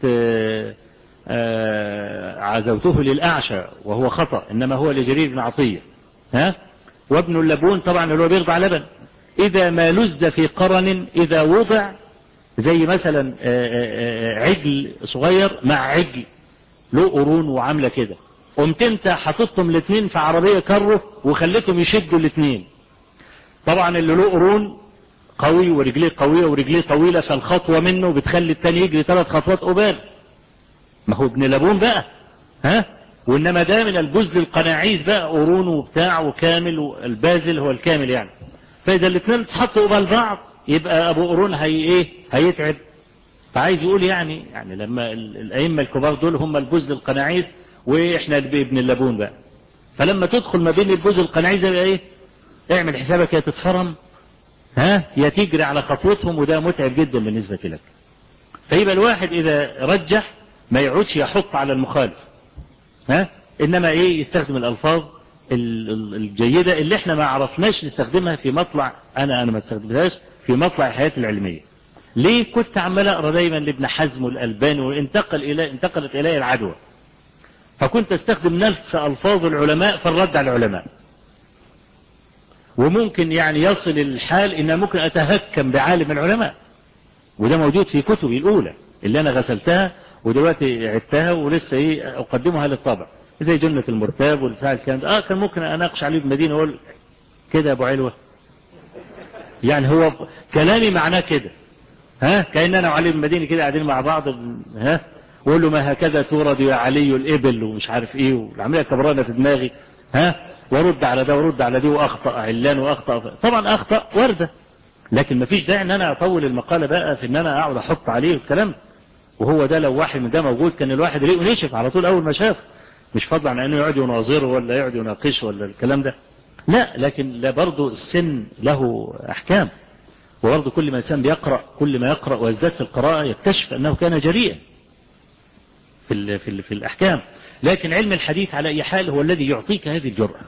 عزوته للأعشى وهو خطأ، إنما هو لجرير بن عطية. وابن اللبون طبعا اللي هو بيرضع لبن، إذا ما لز في قرن، إذا وضع زي مثلا عجل صغير مع عجل له قرون وعاملة كده، قمت انت حطيتهم الاثنين في عربية كره وخليتهم يشدوا الاثنين، طبعا اللي له قرون قوي ورجليه قوية ورجليه طويلة، فالخطوة منه بتخلي التاني يجري 3 خطوات قبال، ما هو ابن لبون بقى. وإنما ده من البزل القناعيس بقى، قرون وبتاع وكامل، والبازل هو الكامل يعني. فإذا الاثنين اتحطوا قبال بعض يبقى أبو قرون هيتعب. فعايز يقول يعني لما الأئمة الكبار دول هم البزل القناعيس وإحنا ابن اللبون بقى، فلما تدخل ما بين البزل القناعيس يبقى اعمل حسابك يا تتفرم يا تجري على خطوتهم، وده متعب جدا بالنسبة لك. فيبقى الواحد إذا رجح ما يعودش يحط على المخالف، إنما يستخدم الألفاظ الجيدة اللي احنا ما عرفناش نستخدمها في مطلع، أنا ما استخدمتهاش في مطلع الحياة العلمية. ليه؟ كنت عمال أقرأ دايما لابن حزم والألباني، انتقلت إلي العدوى، فكنت استخدم نفس ألفاظ العلماء في الرد على العلماء، وممكن يعني يصل الحال إن ممكن أتهكم بعالم العلماء، وده موجود في كتبي الأولى اللي أنا غسلتها ودلوقتي عدتها ولسه أقدمها للطابع، زي جنة المرتاب والفعل الكلام ده. كان ممكن أناقش عليه بمدينة أقول كده يا أبو علوة، يعني هو كلامي معناه كده، كأن أنا وعلي المدينة كده قاعدين مع بعض، وأقول له ما هكذا تورد يا علي الإبل ومش عارف والعملية كبرانة في دماغي، ورد على ده ورد على دي، وأخطأ علان وأخطأ، طبعا أخطأ وردة، لكن ما فيش داعي ان انا اطول المقالة بقى في ان انا اقعد احط عليه الكلام. وهو ده لو واحد من ده موجود كان الواحد ريقه نشف على طول اول ما شاف، مش فضلا عن انه يقعد يناظره ولا يقعد يناقشه ولا الكلام ده، لا، لكن لا، برضه السن له احكام، وبرضه كل ما انسان بيقرأ كل ما يقرأ ويزداد في القراءة يكتشف انه كان جريئا في الاحكام. لكن علم الحديث على اي حال هو الذي يعطيك هذه الجرأة،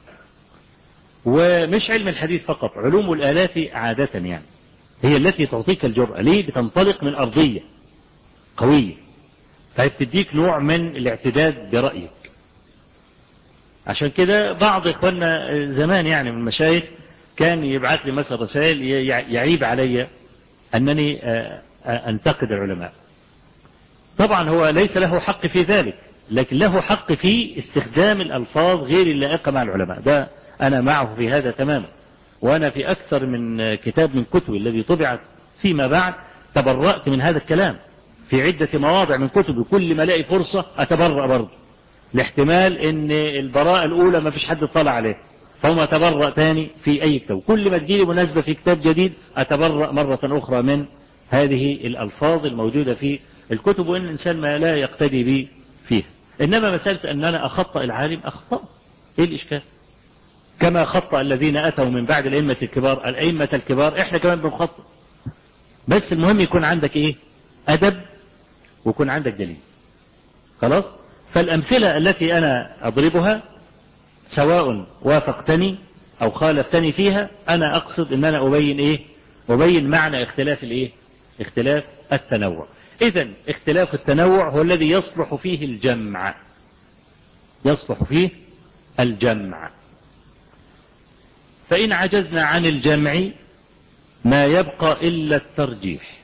ومش علم الحديث فقط، علوم الآلات عادة يعني هي التي تعطيك الجرأة. ليه؟ بتنطلق من أرضية قوية، فبتديك نوع من الاعتداد برأيك. عشان كده بعض إخواننا زمان يعني من المشايخ كان يبعث لي مثلا رسائل يعيب علي أنني أنتقد العلماء. طبعا هو ليس له حق في ذلك، لكن له حق في استخدام الألفاظ غير اللائقة مع العلماء، ده أنا معه في هذا تماما. وأنا في أكثر من كتاب من كتبي الذي طبعت فيما بعد تبرأت من هذا الكلام في عدة مواضع من كتبي، كل ما الاقي فرصة أتبرأ برضه، لاحتمال ان البراءة الأولى ما فيش حد اطلع عليه، فهم أتبرأ تاني في أي كتاب، كل ما تجيلي مناسبة في كتاب جديد أتبرأ مرة أخرى من هذه الألفاظ الموجودة في الكتب، وإن الإنسان ما لا يقتدي به فيها. إنما مسألة أن أنا أخطأ العالم أخطأ، إيه الإشكال؟ كما خطأ الذين أتوا من بعد الأئمة الكبار، الأئمة الكبار إحنا كمان بنخطأ. بس المهم يكون عندك إيه؟ أدب، ويكون عندك دليل. خلاص؟ فالأمثلة التي أنا أضربها سواء وافقتني أو خالفتني فيها، أنا أقصد أن أنا أبين إيه؟ أبين معنى اختلاف الإيه؟ اختلاف التنوع. إذن اختلاف التنوع هو الذي يصلح فيه الجمع، يصلح فيه الجمع. فإن عجزنا عن الجمع ما يبقى إلا الترجيح.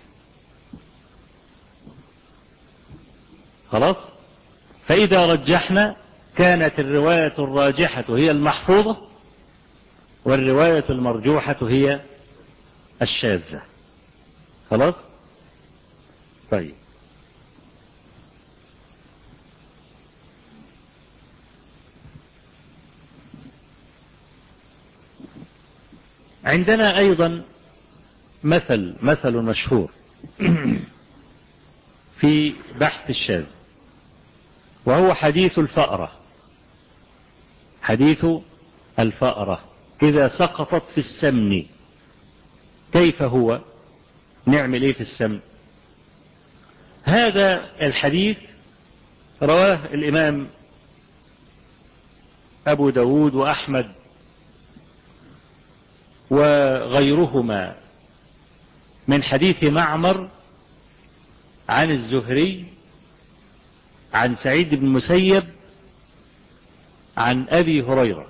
خلاص؟ فإذا رجحنا كانت الرواية الراجحة هي المحفوظة، والرواية المرجوحة هي الشاذة. خلاص؟ طيب، عندنا أيضا مثل مشهور في بحث الشاذ، وهو حديث الفأرة. حديث الفأرة إذا سقطت في السمن كيف هو؟ نعمل إيه في السمن؟ هذا الحديث رواه الإمام أبو داود وأحمد وغيرهما من حديث معمر عن الزهري عن سعيد بن المسيب عن أبي هريرة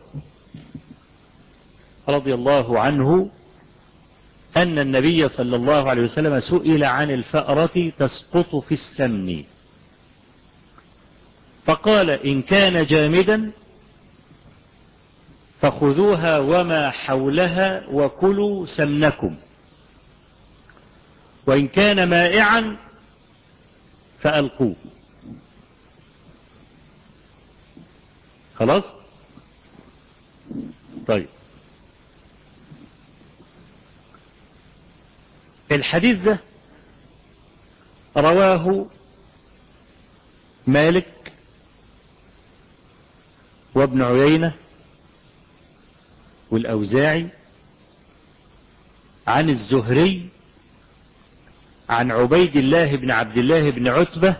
رضي الله عنه أن النبي صلى الله عليه وسلم سئل عن الفأرة تسقط في السمن، فقال: إن كان جامدا فخذوها وما حولها وكلوا سمنكم، وإن كان مائعا فألقوه. خلاص؟ طيب، الحديث ده رواه مالك وابن عيينة والأوزاعي عن الزهري عن عبيد الله بن عبد الله بن عتبة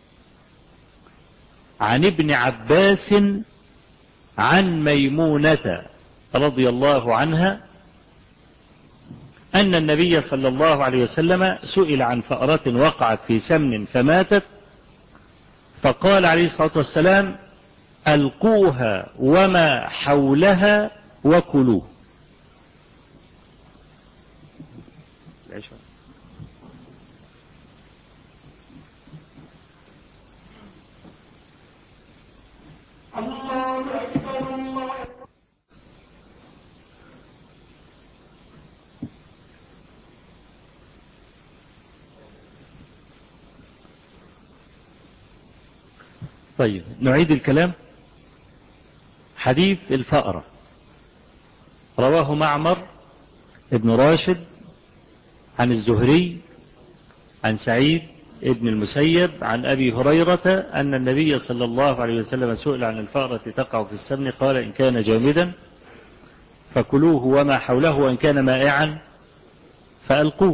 عن ابن عباس عن ميمونة رضي الله عنها أن النبي صلى الله عليه وسلم سئل عن فأرة وقعت في سمن فماتت، فقال عليه الصلاة والسلام: ألقوها وما حولها وكلوه. طيب، نعيد الكلام. حديث الفأرة رواه معمر ابن راشد عن الزهري عن سعيد ابن المسيب عن أبي هريرة أن النبي صلى الله عليه وسلم سئل عن الفأرة تقع في السمن، قال: إن كان جامدا فكلوه وما حوله، وإن كان مائعا فألقوه.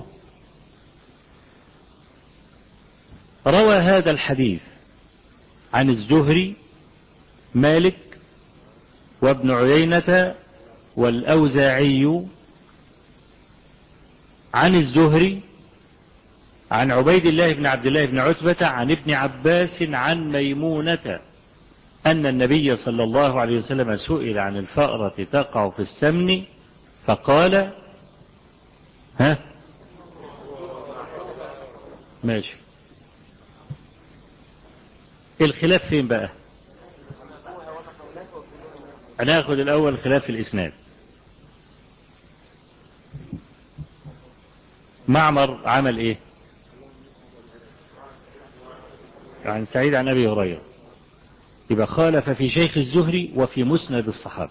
روى هذا الحديث عن الزهري مالك وابن عيينة والأوزاعي عن الزهري عن عبيد الله بن عبد الله بن عتبة عن ابن عباس عن ميمونة أن النبي صلى الله عليه وسلم سئل عن الفأرة تقع في السمن، فقال: ماشي. الخلاف فين بقى؟ هناخد الأول خلاف الإسناد. معمر عمل إيه؟ عن سعيد عن أبي هريرة، يبقى خالف في شيخ الزهري وفي مسند الصحابة.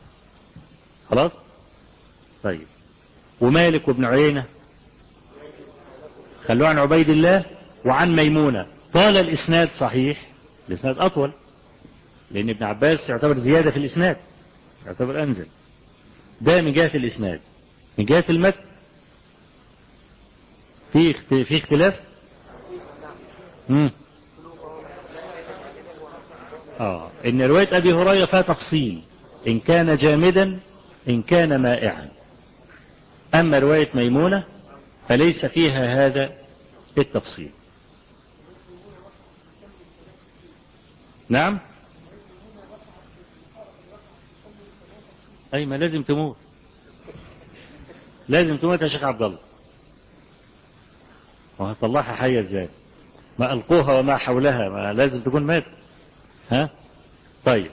خلاص؟ طيب، ومالك وابن عيينة خلوه عن عبيد الله وعن ميمونة. طال الإسناد صحيح، الإسناد أطول، لأن ابن عباس يعتبر زيادة في الإسناد، يعتبر أنزل. ده من جهة الإسناد. من جهة المتن في اختلاف. إن رواية أبي هريرة فيها تفصيل، إن كان جامدا إن كان مائعا. أما رواية ميمونة فليس فيها هذا التفصيل. نعم. أي ما لازم تموت، لازم تموت يا شيخ عبد الله، وهتطلعها حية ازاي؟ ما ألقوها وما حولها، ما لازم تكون مات. ها طيب.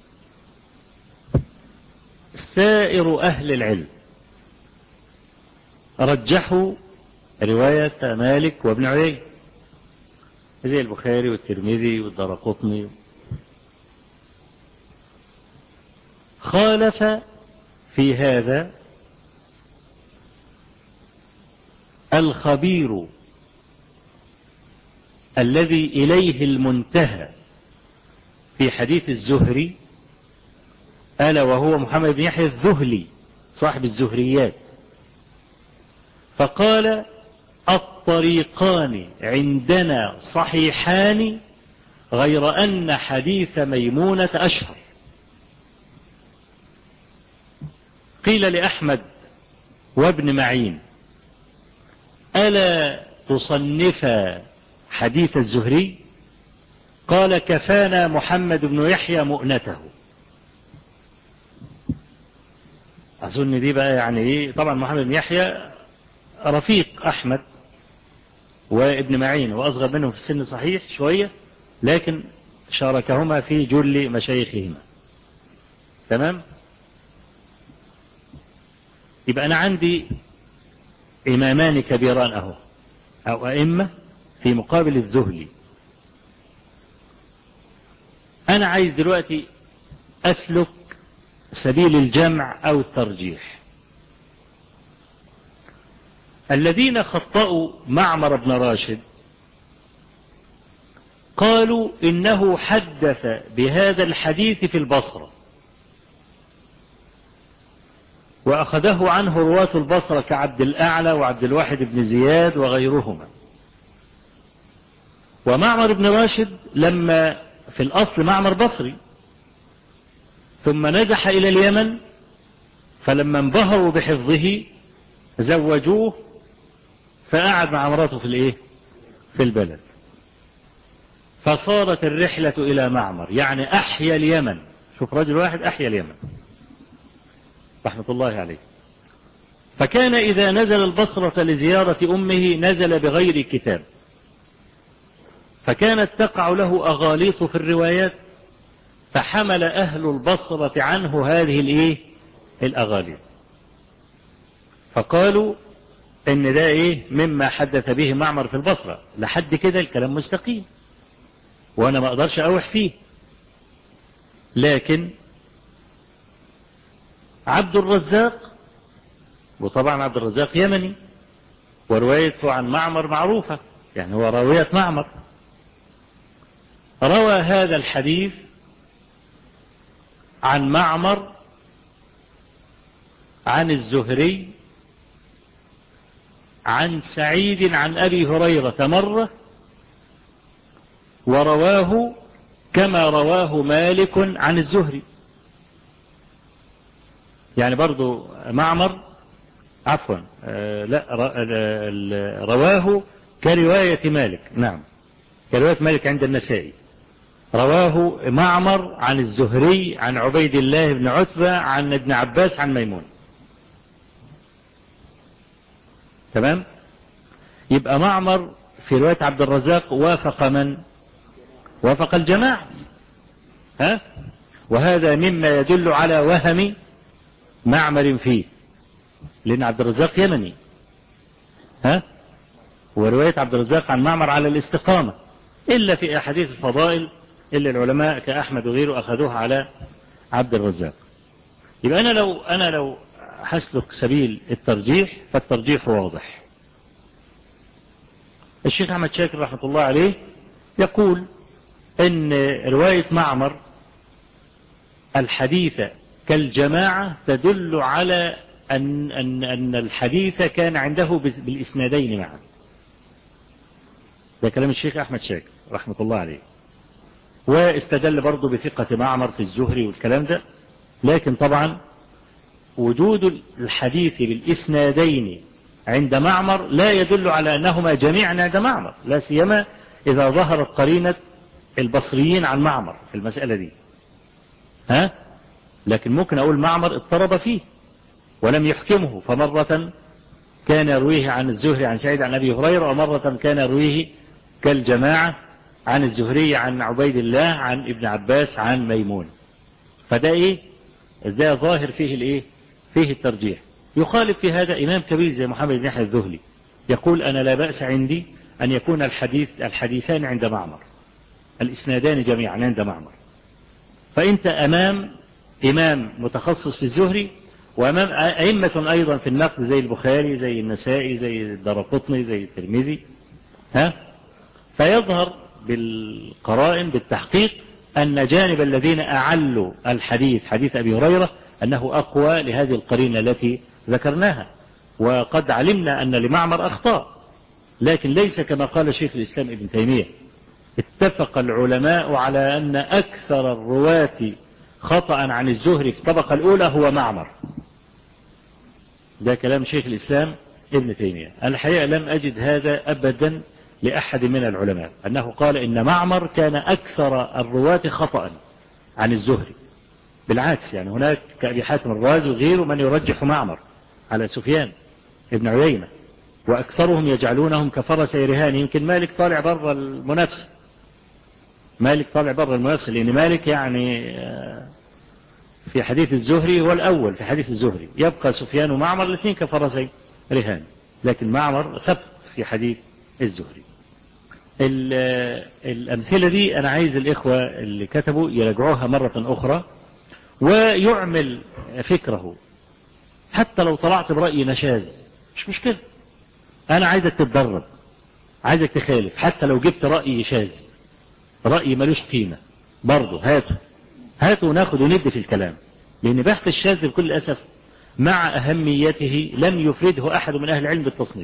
سائر أهل العلم رجحوا رواية مالك وابن عيينة زي البخاري والترمذي والدارقطني. خالف في هذا الخبير الذي إليه المنتهى في حديث الزهري، ألا وهو محمد بن يحيى الذهلي صاحب الزهريات، فقال الطريقان عندنا صحيحان غير أن حديث ميمونة أشهر. قيل لأحمد وابن معين ألا تصنف حديث الزهري؟ قال كفانا محمد بن يحيى مؤنته. أظن دي بقى يعني إيه؟ طبعا محمد بن يحيى رفيق أحمد وابن معين وأصغر منهم في السن صحيح شوية، لكن شاركهما في جل مشايخهما. تمام. يبقى أنا عندي إمامان كبيران أهو، أو أئمة في مقابل الذهلي. أنا عايز دلوقتي أسلك سبيل الجمع أو الترجيح. الذين خطأوا معمر بن راشد قالوا إنه حدث بهذا الحديث في البصرة، وأخذه عنه رواة البصرة كعبد الأعلى وعبد الواحد بن زياد وغيرهما. ومعمر بن راشد لما في الأصل معمر بصري ثم نزح إلى اليمن، فلما انبهروا بحفظه زوجوه فقعد مع مراته في الايه؟ في البلد. فصارت الرحلة إلى معمر، يعني أحيا اليمن. شوف رجل واحد أحيا اليمن رحمة الله عليه. فكان إذا نزل البصرة لزيارة أمه نزل بغير كتاب، فكانت تقع له أغاليط في الروايات، فحمل أهل البصرة عنه هذه الايه؟ الأغاليط، فقالوا ان ده ايه؟ مما حدث به معمر في البصرة. لحد كده الكلام مستقيم وانا ما اقدرش اوح فيه. لكن عبد الرزاق، وطبعا عبد الرزاق يمني وروايته عن معمر معروفة، يعني هو راوية معمر، روى هذا الحديث عن معمر عن الزهري عن سعيد عن أبي هريرة مرة، ورواه كما رواه مالك عن الزهري. يعني برضو معمر عفوا لا رواه كرواية مالك. نعم كرواية مالك عند النسائي. رواه معمر عن الزهري عن عبيد الله بن عتبة عن ابن عباس عن ميمون. تمام. يبقى معمر في رواية عبد الرزاق وافق من؟ وافق الجماعة. ها؟ وهذا مما يدل على وهم معمر فيه، لأن عبد الرزاق يمني. ها؟ ورواية عبد الرزاق عن معمر على الاستقامة، إلا في أحاديث الفضائل إلا العلماء كأحمد وغيره أخذوها على عبد الرزاق. يبقى أنا لو هسلك سبيل الترجيح، فالترجيح واضح. الشيخ أحمد شاكر رحمة الله عليه يقول إن رواية معمر الحديث كالجماعة تدل على أن الحديث كان عنده بالإسنادين معا. ده كلام الشيخ أحمد شاكر رحمة الله عليه، واستدل برضه بثقة معمر في الزهري والكلام ده. لكن طبعا وجود الحديث بالإسنادين عند معمر لا يدل على أنهما جميعا عند معمر، لا سيما إذا ظهرت قرينة البصريين عن معمر في المسألة دي. لكن ممكن أقول معمر اضطرب فيه ولم يحكمه، فمرة كان يرويه عن الزهري عن سعيد عن أبي هريرة، ومرة كان يرويه كالجماعة عن الزهري عن عبيد الله عن ابن عباس عن ميمون. فده ده ظاهر فيه فيه الترجيح. يخالف في هذا إمام كبير زي محمد بن يحيى الذهلي، يقول أنا لا بأس عندي أن يكون الحديثان عند معمر، الإسنادان جميعا عند معمر. فأنت أمام إمام متخصص في الزهري، وأمام أئمة أيضا في النقد زي البخاري زي النسائي زي الدارقطني زي الترمذي. فيظهر بالقرائن بالتحقيق أن جانب الذين أعلوا الحديث حديث أبي هريرة أنه أقوى لهذه القرينة التي ذكرناها. وقد علمنا أن لمعمر أخطاء، لكن ليس كما قال شيخ الإسلام ابن تيمية. اتفق العلماء على أن أكثر الرواة خطأ عن الزهري في الطبقة الأولى هو معمر. ده كلام شيخ الإسلام ابن تيمية. الحقيقة لم أجد هذا أبدا لأحد من العلماء أنه قال إن معمر كان أكثر الرواة خطأ عن الزهري. بالعكس، يعني هناك كأبي حاتم الرازي وغيره من يرجح معمر على سفيان ابن عيينة، وأكثرهم يجعلونهم كفرسي رهان. يمكن مالك طالع بره المنافسة، لأن مالك يعني في حديث الزهري هو الأول في حديث الزهري، يبقى سفيان ومعمر الاثنين كفرسي رهان، لكن معمر ثبت في حديث الزهري. الأمثلة دي أنا عايز الإخوة اللي كتبوا يراجعوها مرة أخرى ويعمل فكره. حتى لو طلعت برأي نشاز مش مشكلة، أنا عايزك تتدرب، عايزك تخالف. حتى لو جبت رأي شاذ، رأي ملوش قيمة، برضه هاته وناخد وند في الكلام. لأن بحث الشاذ بكل أسف مع أهميته لم يفرده أحد من أهل العلم بالتصنيف.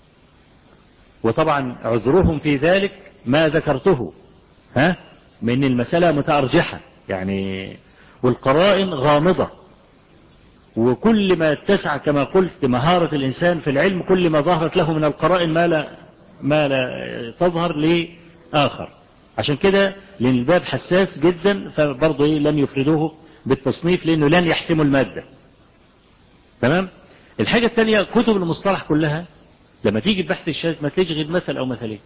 وطبعا عذرهم في ذلك ما ذكرته، من المسألة متأرجحة يعني، والقرائن غامضة، وكل ما اتسع كما قلت مهارة الإنسان في العلم كل ما ظهرت له من القرائن ما لا تظهر لآخر. عشان كده لأن الباب حساس جدا، فبرضه لم يفردوه بالتصنيف لأنه لن يحسموا المادة. تمام. الحاجة الثانية، كتب المصطلح كلها لما تيجي بحث الشاذ ما تلاقيش غير مثل أو مثلين،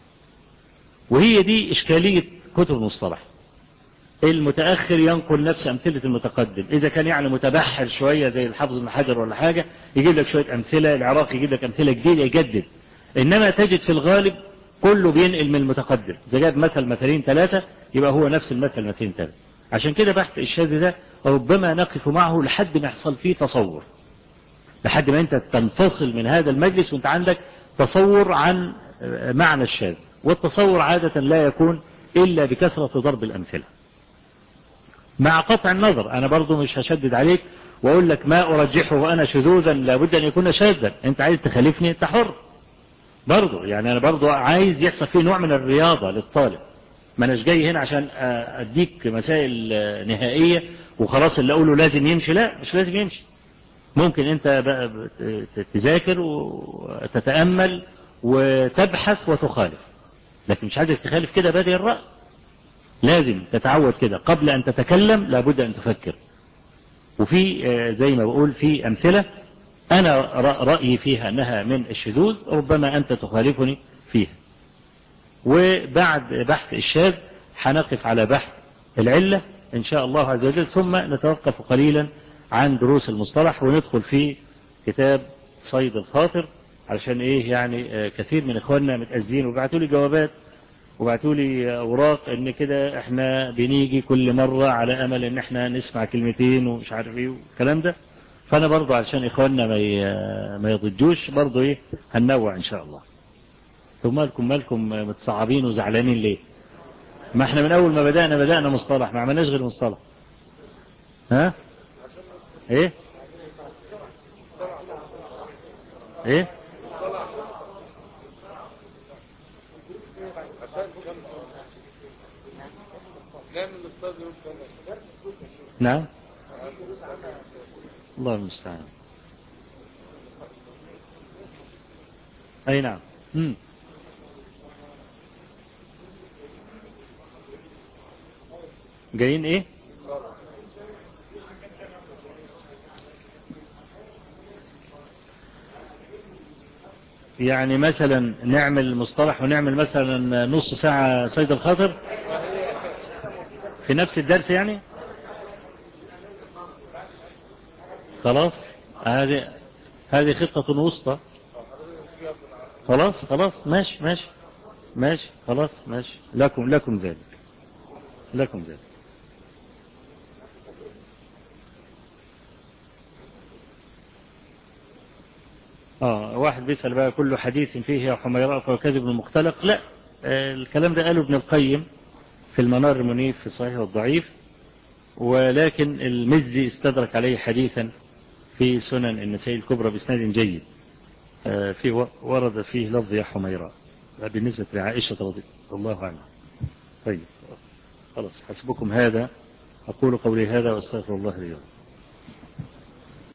وهي دي إشكالية كتب المصطلح. المتأخر ينقل نفس أمثلة المتقدم، إذا كان يعني متبحر شوية زي الحافظ بن حجر ولا حاجة يجيب لك شوية أمثلة، العراقي يجيب لك أمثلة جديدة يجدد. إنما تجد في الغالب كله بينقل من المتقدم، إذا جاب مثل مثلين ثلاثة يبقى هو نفس المثل مثلين ثلاثة. عشان كده بحث الشاذ ده ربما نقف معه لحد ما يحصل فيه تصور، لحد ما أنت تنفصل من هذا المجلس وأنت عندك تصور عن معنى الشاذ. والتصور عادة لا يكون إلا بكثرة ضرب الأمثلة، مع قطع النظر. أنا برضو مش هشدد عليك وأقول لك ما أرجحه وأنا شذوذا لابد أن يكون شاذا. أنت عايز تخالفني أنت حر برضو، يعني أنا برضو عايز يحصل فيه نوع من الرياضة للطالب. ما أناش جاي هنا عشان أديك مسائل نهائية وخلاص اللي أقوله لازم يمشي. لا، مش لازم يمشي. ممكن أنت بقى تذاكر وتتأمل وتبحث وتخالف، لكن مش عايزك تخالف كده بادئ الرأي. لازم تتعود كده، قبل أن تتكلم لابد أن تفكر. وفي زي ما بقول في أمثلة أنا رأيي فيها أنها من الشذوذ، ربما أنت تخالفني فيها. وبعد بحث الشاذ هنقف على بحث العلة إن شاء الله عز وجل، ثم نتوقف قليلا عن دروس المصطلح وندخل في كتاب صيد الخاطر. علشان يعني كثير من إخواننا متأذين وبعتوا لي جوابات وبعتوا لي أوراق إن كده إحنا بنيجي كل مرة على أمل إن إحنا نسمع كلمتين ومش عارف إيه والكلام ده. فأنا برضو علشان إخواننا ما يضجوش برضو هننوع إن شاء الله. ثم مالكم متصعبين وزعلانين ليه؟ ما احنا من اول ما بدأنا مصطلح، ما عملناش غير مصطلح. ها؟ ايه؟ ايه؟ نعم. الله المستعان. اي نعم. جايين ايه؟ يعني مثلا نعمل مصطلح ونعمل مثلا نص ساعة صيد الخاطر في نفس الدرس يعني. خلاص، هذه خطة وسطى. خلاص ماشي خلاص ماشي، لكم ذلك، لكم ذلك. واحد بيسأل بقى كل حديث فيه حميراء فهو كذب مختلق. لا، الكلام ده قاله ابن القيم في المنار المنيف في الصحيح والضعيف، ولكن المزي استدرك عليه حديثا في سنن النسائي الكبرى بإسناد جيد، في ورد فيه لفظ يا حميراء بالنسبة لعائشة رضي الله عنها. طيب خلاص، حسبكم هذا. أقول قولي هذا وأستغفر الله لي ولكم.